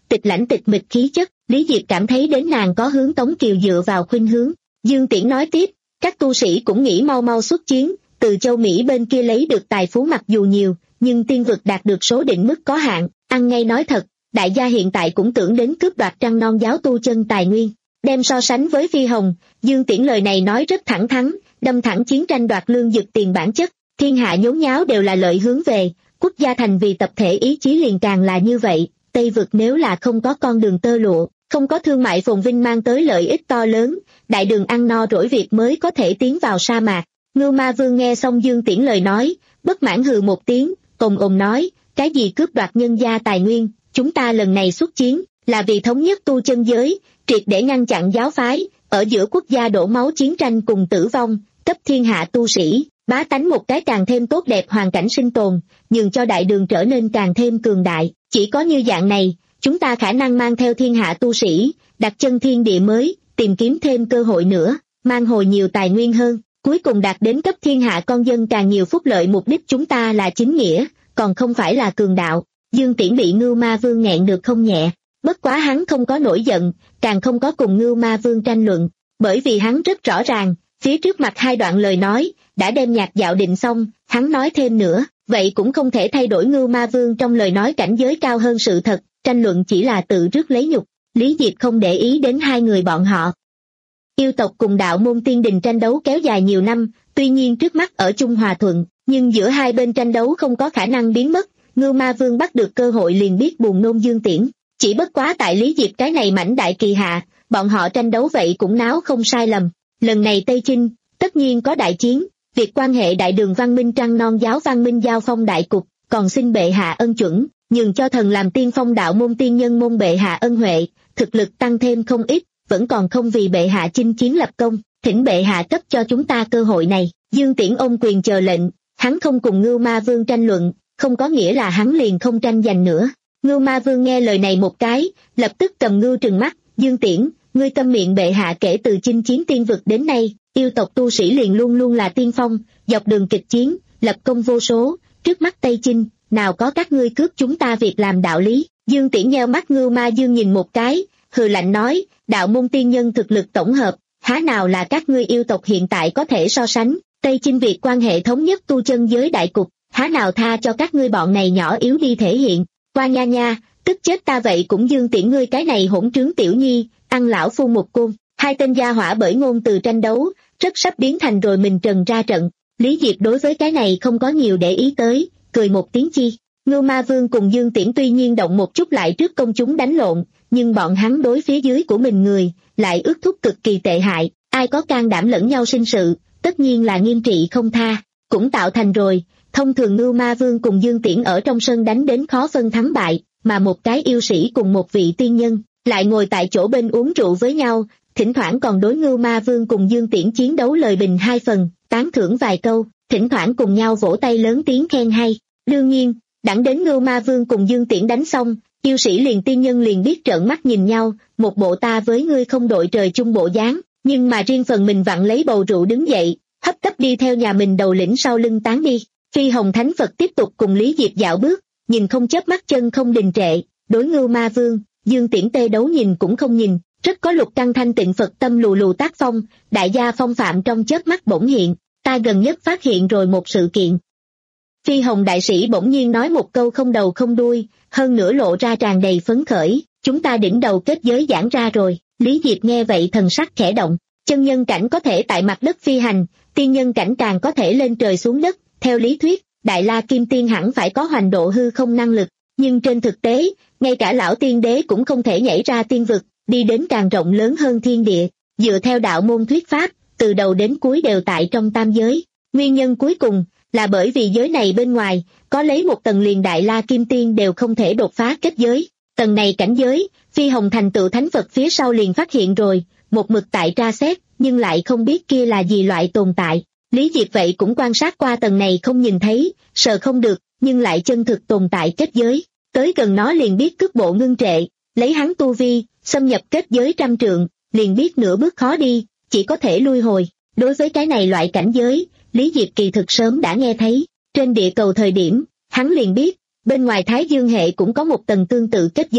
tịch lãnh tịch mịch khí chất. Lý Diệp cảm thấy đến nàng có hướng Tống Kiều dựa vào khuynh hướng. Dương Tiễn nói tiếp, các tu sĩ cũng nghĩ mau mau xuất chiến, từ châu Mỹ bên kia lấy được tài phú mặc dù nhiều, nhưng tiên vực đạt được số định mức có hạn, ăn ngay nói thật, đại gia hiện tại cũng tưởng đến cướp đoạt Trăng Non giáo tu chân tài nguyên. Đem so sánh với Phi Hồng, Dương Tiễn lời này nói rất thẳng thắn, đâm thẳng chiến tranh đoạt lương dực tiền bản chất, thiên hạ nhốn nháo đều là lợi hướng về, quốc gia thành vì tập thể ý chí liền càng là như vậy. Tây vực nếu là không có con đường tơ lụa, không có thương mại phồn vinh mang tới lợi ích to lớn, đại đường ăn no rỗi việc mới có thể tiến vào sa mạc. Ngưu Ma Vương nghe xong Dương Tiễn lời nói, bất mãn hừ một tiếng, ồm ồm nói, cái gì cướp đoạt nhân gia tài nguyên, chúng ta lần này xuất chiến, là vì thống nhất tu chân giới, triệt để ngăn chặn giáo phái, ở giữa quốc gia đổ máu chiến tranh cùng tử vong, cấp thiên hạ tu sĩ, bá tánh một cái càng thêm tốt đẹp hoàn cảnh sinh tồn, nhường cho đại đường trở nên càng thêm cường đại. Chỉ có như dạng này, chúng ta khả năng mang theo thiên hạ tu sĩ, đặt chân thiên địa mới, tìm kiếm thêm cơ hội nữa, mang hồi nhiều tài nguyên hơn, cuối cùng đạt đến cấp thiên hạ con dân càng nhiều phúc lợi. Mục đích chúng ta là chính nghĩa, còn không phải là cường đạo. Dương Tiễn bị Ngưu Ma Vương nghẹn được không nhẹ, bất quá hắn không có nổi giận, càng không có cùng Ngưu Ma Vương tranh luận, bởi vì hắn rất rõ ràng, phía trước mặt hai đoạn lời nói, đã đem nhạc dạo định xong, hắn nói thêm nữa, vậy cũng không thể thay đổi Ngưu Ma Vương trong lời nói cảnh giới cao hơn sự thật, tranh luận chỉ là tự rước lấy nhục. Lý Diệp không để ý đến hai người bọn họ. Yêu tộc cùng đạo môn tiên đình tranh đấu kéo dài nhiều năm, tuy nhiên trước mắt ở chung hòa thuận, nhưng giữa hai bên tranh đấu không có khả năng biến mất. Ngưu Ma Vương bắt được cơ hội liền biết buồn nôn Dương Tiễn, chỉ bất quá tại Lý Diệp cái này mảnh đại kỳ hạ, bọn họ tranh đấu vậy cũng náo không sai lầm. Lần này Tây Chinh, tất nhiên có đại chiến, việc quan hệ đại đường văn minh Trăng Non giáo văn minh giao phong đại cục, còn xin bệ hạ ân chuẩn, nhường cho thần làm tiên phong đạo môn tiên nhân môn bệ hạ ân huệ, thực lực tăng thêm không ít, vẫn còn không vì bệ hạ chinh chiến lập công, thỉnh bệ hạ cấp cho chúng ta cơ hội này. Dương Tiễn ôm quyền chờ lệnh, hắn không cùng Ngưu Ma Vương tranh luận, không có nghĩa là hắn liền không tranh giành nữa. Ngưu Ma Vương nghe lời này một cái, lập tức cầm ngưu trừng mắt, Dương Tiễn, ngươi câm miệng, bệ hạ kể từ chinh chiến tiên vực đến nay, yêu tộc tu sĩ liền luôn luôn là tiên phong, dọc đường kịch chiến, lập công vô số, trước mắt Tây Chinh, nào có các ngươi cướp chúng ta việc làm đạo lý. Dương Tiễn nheo mắt Ngưu Ma Dương nhìn một cái, hừ lạnh nói, đạo môn tiên nhân thực lực tổng hợp, há nào là các ngươi yêu tộc hiện tại có thể so sánh, Tây Chinh việc quan hệ thống nhất tu chân giới đại cục, há nào tha cho các ngươi bọn này nhỏ yếu đi thể hiện, qua nha nha, tức chết ta vậy cũng. Dương Tiễn ngươi cái này hỗn trướng tiểu nhi, ăn lão phu một côn. Hai tên gia hỏa bởi ngôn từ tranh đấu, rất sắp biến thành rồi mình trần ra trận. Lý Diệp đối với cái này không có nhiều để ý tới, cười một tiếng chi. Ngưu Ma Vương cùng Dương Tiễn tuy nhiên động một chút lại trước công chúng đánh lộn, nhưng bọn hắn đối phía dưới của mình người, lại ước thúc cực kỳ tệ hại, ai có can đảm lẫn nhau sinh sự, tất nhiên là nghiêm trị không tha, cũng tạo thành rồi. Thông thường Ngưu Ma Vương cùng Dương Tiễn ở trong sân đánh đến khó phân thắng bại, mà một cái yêu sĩ cùng một vị tiên nhân, lại ngồi tại chỗ bên uống rượu với nhau, thỉnh thoảng còn đối Ngưu Ma Vương cùng Dương Tiễn chiến đấu lời bình hai phần, tán thưởng vài câu, thỉnh thoảng cùng nhau vỗ tay lớn tiếng khen hay. Đương nhiên, đặng đến Ngưu Ma Vương cùng Dương Tiễn đánh xong, yêu sĩ liền tiên nhân liền biết trợn mắt nhìn nhau, một bộ ta với ngươi không đội trời chung bộ dáng, nhưng mà riêng phần mình vặn lấy bầu rượu đứng dậy, hấp tấp đi theo nhà mình đầu lĩnh sau lưng tán đi. Phi Hồng Thánh Phật tiếp tục cùng Lý Diệp dạo bước, nhìn không chớp mắt chân không đình trệ, đối Ngưu Ma Vương, Dương Tiễn tê đấu nhìn cũng không nhìn, rất có lục căn thanh tịnh Phật tâm lù lù tác phong, đại gia phong phạm trong chớp mắt bỗng hiện, ta gần nhất phát hiện rồi một sự kiện. Phi Hồng đại sĩ bỗng nhiên nói một câu không đầu không đuôi, hơn nữa lộ ra tràn đầy phấn khởi, chúng ta đỉnh đầu kết giới giãn ra rồi. Lý Diệp nghe vậy thần sắc khẽ động, chân nhân cảnh có thể tại mặt đất phi hành, tiên nhân cảnh càng có thể lên trời xuống đất, theo lý thuyết, Đại La Kim Tiên hẳn phải có hoành độ hư không năng lực, nhưng trên thực tế, ngay cả lão tiên đế cũng không thể nhảy ra tiên vực, đi đến càng rộng lớn hơn thiên địa, dựa theo đạo môn thuyết pháp, từ đầu đến cuối đều tại trong tam giới. Nguyên nhân cuối cùng là bởi vì giới này bên ngoài, có lấy một tầng liền Đại La Kim Tiên đều không thể đột phá kết giới. Tầng này cảnh giới, Phi Hồng thành tựu thánh Phật phía sau liền phát hiện rồi, một mực tại tra xét, nhưng lại không biết kia là gì loại tồn tại. Lý Diệp vậy cũng quan sát qua tầng này không nhìn thấy, sợ không được, nhưng lại chân thực tồn tại kết giới. Tới gần nó liền biết cước bộ ngưng trệ, lấy hắn tu vi, xâm nhập kết giới trăm trượng, liền biết nửa bước khó đi, chỉ có thể lui hồi. Đối với cái này loại cảnh giới, Lý Diệp kỳ thực sớm đã nghe thấy, trên địa cầu thời điểm, hắn liền biết, bên ngoài Thái Dương hệ cũng có một tầng tương tự kết giới,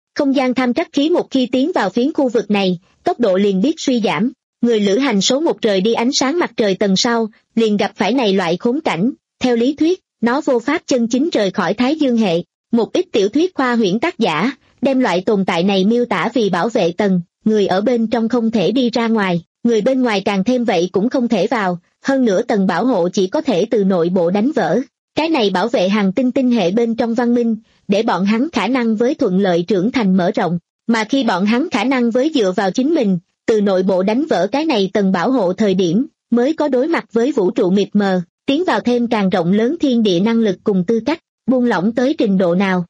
Không gian tham trắc khí một khi tiến vào phiến khu vực này, tốc độ liền biết suy giảm. Người lữ hành số một rời đi ánh sáng mặt trời tầng sau, liền gặp phải này loại khốn cảnh. Theo lý thuyết, nó vô pháp chân chính rời khỏi Thái Dương hệ. Một ít tiểu thuyết khoa huyễn tác giả đem loại tồn tại này miêu tả vì bảo vệ tầng, người ở bên trong không thể đi ra ngoài, người bên ngoài càng thêm vậy cũng không thể vào, hơn nữa tầng bảo hộ chỉ có thể từ nội bộ đánh vỡ. Cái này bảo vệ hàng tinh tinh hệ bên trong văn minh, để bọn hắn khả năng với thuận lợi trưởng thành mở rộng, mà khi bọn hắn khả năng với dựa vào chính mình, từ nội bộ đánh vỡ cái này tầng bảo hộ thời điểm, mới có đối mặt với vũ trụ mịt mờ, tiến vào thêm càng rộng lớn thiên địa năng lực cùng tư cách, buông lỏng tới trình độ nào?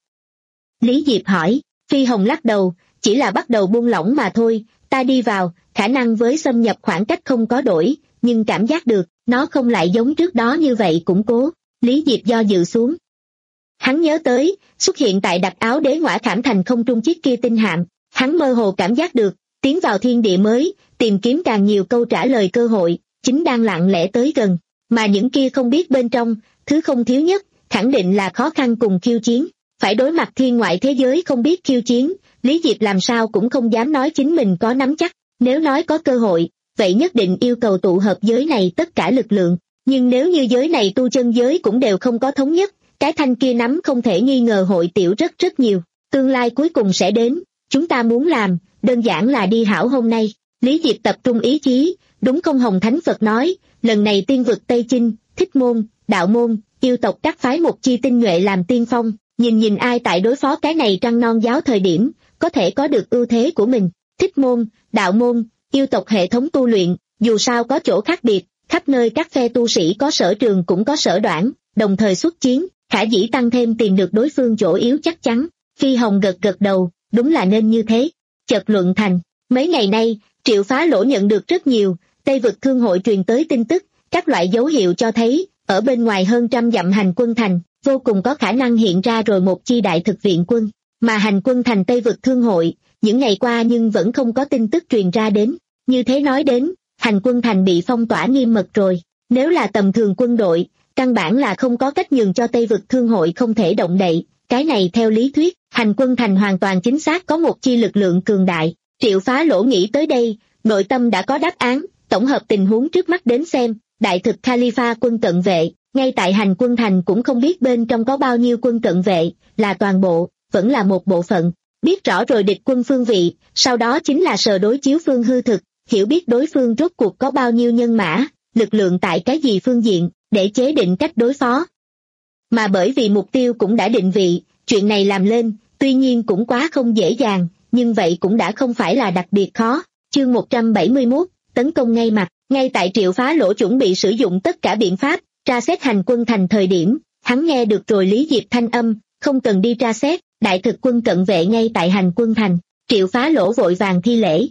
Lý Diệp hỏi. Phi Hồng lắc đầu, chỉ là bắt đầu buông lỏng mà thôi, ta đi vào, khả năng với xâm nhập khoảng cách không có đổi, nhưng cảm giác được, nó không lại giống trước đó như vậy củng cố. Lý Diệp do dự xuống. Hắn nhớ tới, xuất hiện tại đặc áo đế ngõa khảm thành không trung chiếc kia tinh hạm, hắn mơ hồ cảm giác được, tiến vào thiên địa mới, tìm kiếm càng nhiều câu trả lời cơ hội, chính đang lặng lẽ tới gần, mà những kia không biết bên trong, thứ không thiếu nhất, khẳng định là khó khăn cùng khiêu chiến. Phải đối mặt thiên ngoại thế giới không biết khiêu chiến, Lý Diệp làm sao cũng không dám nói chính mình có nắm chắc, nếu nói có cơ hội, vậy nhất định yêu cầu tụ hợp giới này tất cả lực lượng, nhưng nếu như giới này tu chân giới cũng đều không có thống nhất, cái thanh kia nắm không thể nghi ngờ hội tiểu rất rất nhiều, tương lai cuối cùng sẽ đến, chúng ta muốn làm, đơn giản là đi hảo hôm nay. Lý Diệp tập trung ý chí, đúng không Hồng Thánh Phật nói, lần này tiên vực Tây Chinh, Thích Môn, Đạo Môn, yêu tộc các phái một chi tinh nhuệ làm tiên phong, nhìn nhìn ai tại đối phó cái này trăng non giáo thời điểm, có thể có được ưu thế của mình. Thích Môn, Đạo Môn, yêu tộc hệ thống tu luyện, dù sao có chỗ khác biệt, khắp nơi các phe tu sĩ có sở trường cũng có sở đoản, đồng thời xuất chiến, khả dĩ tăng thêm tìm được đối phương chỗ yếu chắc chắn. Phi Hồng gật gật đầu, đúng là nên như thế. Chợt luận thành, mấy ngày nay, Triệu Phá Lỗ nhận được rất nhiều, Tây vực thương hội truyền tới tin tức, các loại dấu hiệu cho thấy, ở bên ngoài hơn trăm dặm hành quân thành, vô cùng có khả năng hiện ra rồi một chi đại thực viện quân, mà hành quân thành Tây vực thương hội, những ngày qua nhưng vẫn không có tin tức truyền ra đến, như thế nói đến, hành quân thành bị phong tỏa nghiêm mật rồi, nếu là tầm thường quân đội, căn bản là không có cách nhường cho Tây vực thương hội không thể động đậy, cái này theo lý thuyết, hành quân thành hoàn toàn chính xác có một chi lực lượng cường đại. Triệu Phá Lỗ nghĩ tới đây, nội tâm đã có đáp án, tổng hợp tình huống trước mắt đến xem, đại thực Khalifa quân cận vệ, ngay tại hành quân thành cũng không biết bên trong có bao nhiêu quân cận vệ, là toàn bộ, vẫn là một bộ phận, biết rõ rồi địch quân phương vị, sau đó chính là sờ đối chiếu phương hư thực, hiểu biết đối phương rốt cuộc có bao nhiêu nhân mã, lực lượng tại cái gì phương diện, để chế định cách đối phó. Mà bởi vì mục tiêu cũng đã định vị, chuyện này làm lên, tuy nhiên cũng quá không dễ dàng, nhưng vậy cũng đã không phải là đặc biệt khó. Chương một trăm bảy mươi mốt, tấn công ngay mặt, ngay tại Triệu Phá Lỗ chuẩn bị sử dụng tất cả biện pháp, tra xét hành quân thành thời điểm, hắn nghe được rồi Lý Diệp thanh âm, không cần đi tra xét, đại thực quân cận vệ ngay tại hành quân thành. Triệu Phá Lỗ vội vàng thi lễ.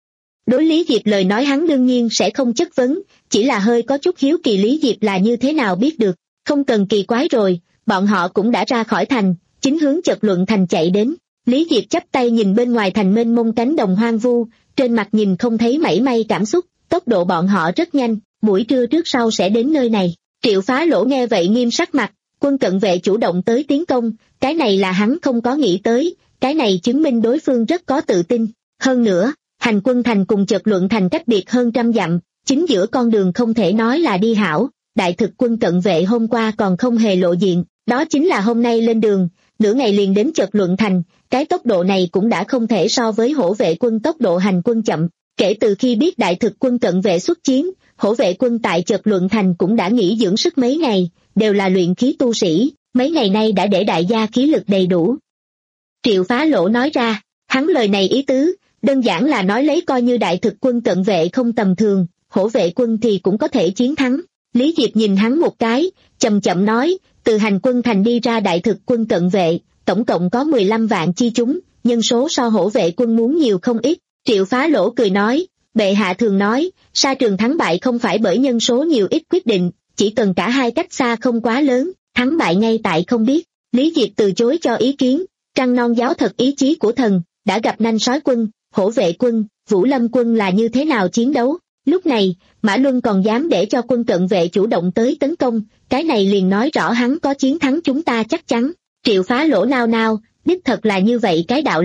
Đối Lý Diệp lời nói hắn đương nhiên sẽ không chất vấn, chỉ là hơi có chút hiếu kỳ Lý Diệp là như thế nào biết được, không cần kỳ quái rồi, bọn họ cũng đã ra khỏi thành, chính hướng chợt luận thành chạy đến. Lý Diệp chắp tay nhìn bên ngoài thành mênh mông cánh đồng hoang vu, trên mặt nhìn không thấy mảy may cảm xúc, tốc độ bọn họ rất nhanh, buổi trưa trước sau sẽ đến nơi này. Triệu Phá Lỗ nghe vậy nghiêm sắc mặt, quân cận vệ chủ động tới tiến công, cái này là hắn không có nghĩ tới, cái này chứng minh đối phương rất có tự tin. Hơn nữa, hành quân thành cùng chợt luận thành cách biệt hơn trăm dặm, chính giữa con đường không thể nói là đi hảo, đại thực quân cận vệ hôm qua còn không hề lộ diện, đó chính là hôm nay lên đường, nửa ngày liền đến chợt luận thành, cái tốc độ này cũng đã không thể so với hổ vệ quân tốc độ hành quân chậm. Kể từ khi biết đại thực quân cận vệ xuất chiến, hổ vệ quân tại chợt luận thành cũng đã nghỉ dưỡng sức mấy ngày, đều là luyện khí tu sĩ, mấy ngày nay đã để đại gia khí lực đầy đủ. Triệu Phá Lỗ nói ra, hắn lời này ý tứ, đơn giản là nói lấy coi như đại thực quân cận vệ không tầm thường, hổ vệ quân thì cũng có thể chiến thắng. Lý Diệp nhìn hắn một cái, chậm chậm nói, từ hành quân thành đi ra đại thực quân cận vệ, tổng cộng có mười lăm vạn chi chúng, nhân số so hổ vệ quân muốn nhiều không ít. Triệu Phá Lỗ cười nói, bệ hạ thường nói, sa trường thắng bại không phải bởi nhân số nhiều ít quyết định, chỉ cần cả hai cách xa không quá lớn, thắng bại ngay tại không biết. Lý Diệp từ chối cho ý kiến, trăng non giáo thật ý chí của thần, đã gặp nanh sói quân, hổ vệ quân, Vũ Lâm quân là như thế nào chiến đấu. Lúc này, Mã Luân còn dám để cho quân cận vệ chủ động tới tấn công, cái này liền nói rõ hắn có chiến thắng chúng ta chắc chắn. Triệu Phá Lỗ nao nao, đích thật là như vậy cái đạo lý,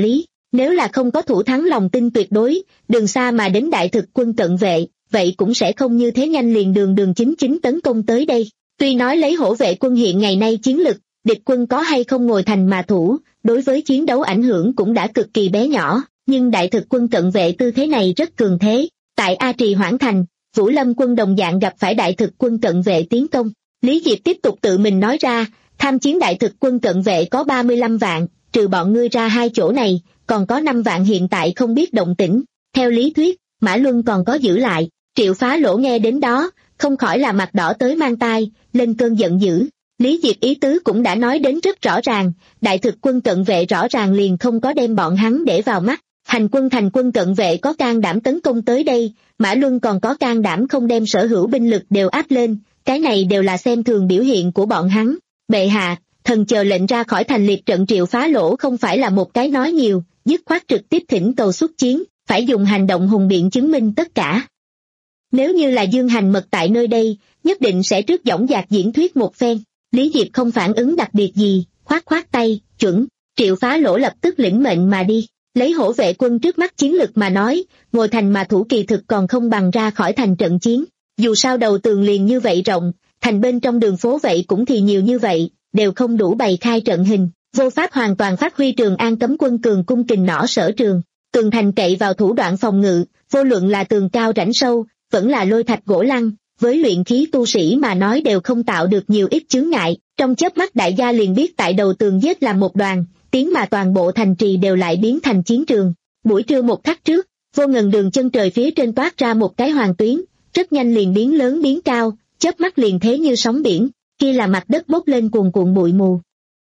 Nếu là không có thủ thắng lòng tin tuyệt đối, đường xa mà đến đại thực quân cận vệ, vậy cũng sẽ không như thế nhanh liền đường đường chính chính tấn công tới đây. Tuy nói lấy hổ vệ quân hiện ngày nay chiến lực, địch quân có hay không ngồi thành mà thủ, đối với chiến đấu ảnh hưởng cũng đã cực kỳ bé nhỏ, nhưng đại thực quân cận vệ tư thế này rất cường thế. Tại A Trì Hoãn Thành, Vũ Lâm quân đồng dạng gặp phải đại thực quân cận vệ tiến công. Lý Diệp tiếp tục tự mình nói ra, tham chiến đại thực quân cận vệ có ba mươi lăm vạn, trừ bọn ngươi ra hai chỗ này, còn có năm vạn hiện tại không biết động tĩnh. Theo lý thuyết, Mã Luân còn có giữ lại. Triệu Phá Lỗ nghe đến đó, không khỏi là mặt đỏ tới mang tai, lên cơn giận dữ. Lý Diệp ý tứ cũng đã nói đến rất rõ ràng, đại thực quân cận vệ rõ ràng liền không có đem bọn hắn để vào mắt. Hành quân thành quân cận vệ có can đảm tấn công tới đây, Mã Luân còn có can đảm không đem sở hữu binh lực đều áp lên, cái này đều là xem thường biểu hiện của bọn hắn. Bệ hạ, thần chờ lệnh ra khỏi thành liệt trận. Triệu Phá Lỗ không phải là một cái nói nhiều, dứt khoát trực tiếp thỉnh cầu xuất chiến, phải dùng hành động hùng biện chứng minh tất cả. Nếu như là Dương Hành Mật tại nơi đây, nhất định sẽ trước dõng dạc diễn thuyết một phen. Lý Diệp không phản ứng đặc biệt gì, khoát khoát tay, chuẩn. Triệu Phá Lỗ lập tức lĩnh mệnh mà đi. Lấy hổ vệ quân trước mắt chiến lực mà nói, ngồi thành mà thủ kỳ thực còn không bằng ra khỏi thành trận chiến. Dù sao đầu tường liền như vậy rộng, thành bên trong đường phố vậy cũng thì nhiều như vậy, đều không đủ bày khai trận hình, vô pháp hoàn toàn phát huy Trường An cấm quân cường cung kình nỏ sở trường. Tường thành cậy vào thủ đoạn phòng ngự, vô luận là tường cao rãnh sâu, vẫn là lôi thạch gỗ lăng, với luyện khí tu sĩ mà nói đều không tạo được nhiều ít chướng ngại. Trong chớp mắt đại gia liền biết tại đầu tường giết làm một đoàn, tiếng mà toàn bộ thành trì đều lại biến thành chiến trường. Buổi trưa một khắc trước, vô ngần đường chân trời phía trên toát ra một cái hoàng tuyến, rất nhanh liền biến lớn biến cao, chớp mắt liền thế như sóng biển, kia là mặt đất bốc lên cuồn cuộn bụi mù.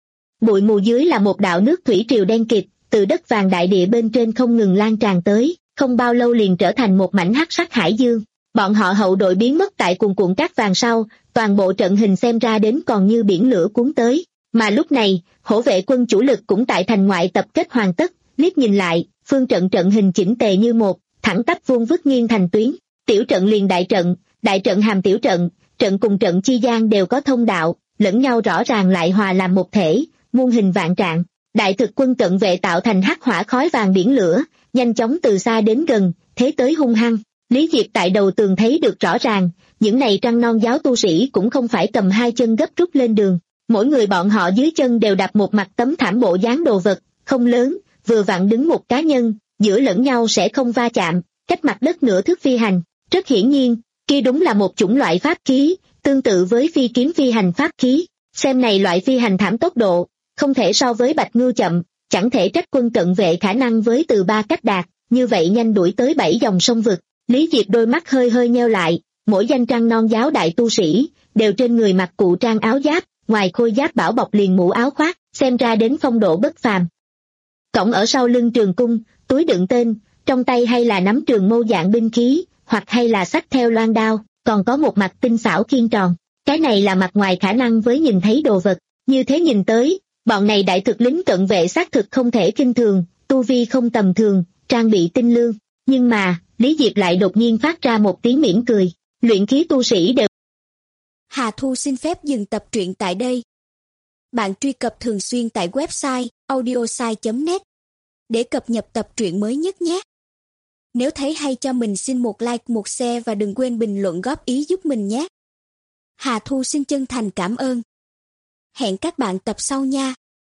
Bụi mù dưới là một đạo nước thủy triều đen kịt, từ đất vàng đại địa bên trên không ngừng lan tràn tới, không bao lâu liền trở thành một mảnh hắc sắc hải dương. Bọn họ hậu đội biến mất tại cuồn cuộn cát vàng sau, toàn bộ trận hình xem ra đến còn như biển lửa cuốn tới. Mà lúc này, hổ vệ quân chủ lực cũng tại thành ngoại tập kết hoàn tất, liếc nhìn lại, phương trận trận hình chỉnh tề như một, thẳng tắp vuông vức nghiêng thành tuyến, tiểu trận liền đại trận, đại trận hàm tiểu trận, trận cùng trận chi gian đều có thông đạo, lẫn nhau rõ ràng lại hòa làm một thể, muôn hình vạn trạng. Đại thực quân cận vệ tạo thành hắc hỏa khói vàng biển lửa, nhanh chóng từ xa đến gần, thế tới hung hăng. Lý Diệp tại đầu tường thấy được rõ ràng, những này trăng non giáo tu sĩ cũng không phải cầm hai chân gấp rút lên đường. Mỗi người bọn họ dưới chân đều đặt một mặt tấm thảm bộ dáng đồ vật, không lớn, vừa vặn đứng một cá nhân, giữa lẫn nhau sẽ không va chạm, cách mặt đất nửa thước phi hành. Rất hiển nhiên, kia đúng là một chủng loại pháp khí, tương tự với phi kiếm phi hành pháp khí. Xem này loại phi hành thảm tốc độ, không thể so với Bạch Ngưu chậm, chẳng thể trách quân cận vệ khả năng với từ ba cách đạt, như vậy nhanh đuổi tới bảy dòng sông vực. Lý Diệp đôi mắt hơi hơi nheo lại, mỗi danh trăng non giáo đại tu sĩ, đều trên người mặc cụ trang áo giáp, ngoài khôi giáp bảo bọc liền mũ áo khoác, xem ra đến phong độ bất phàm. Cổng ở sau lưng trường cung, túi đựng tên, trong tay hay là nắm trường mâu dạng binh khí, hoặc hay là xách theo loan đao, còn có một mặt tinh xảo khiên tròn. Cái này là mặt ngoài khả năng với nhìn thấy đồ vật, như thế nhìn tới, bọn này đại thực lính cận vệ xác thực không thể kinh thường, tu vi không tầm thường, trang bị tinh lương. Nhưng mà, Lý Diệp lại đột nhiên phát ra một tiếng mỉm cười, luyện khí tu sĩ đều.
Hà Thu xin phép dừng tập truyện tại đây. Bạn truy cập thường xuyên tại website audiosai chấm net để cập nhật tập truyện mới nhất nhé. Nếu thấy hay cho mình xin một like, một share và đừng quên bình luận góp ý giúp mình nhé. Hà Thu xin chân thành cảm ơn. Hẹn các bạn tập sau nha.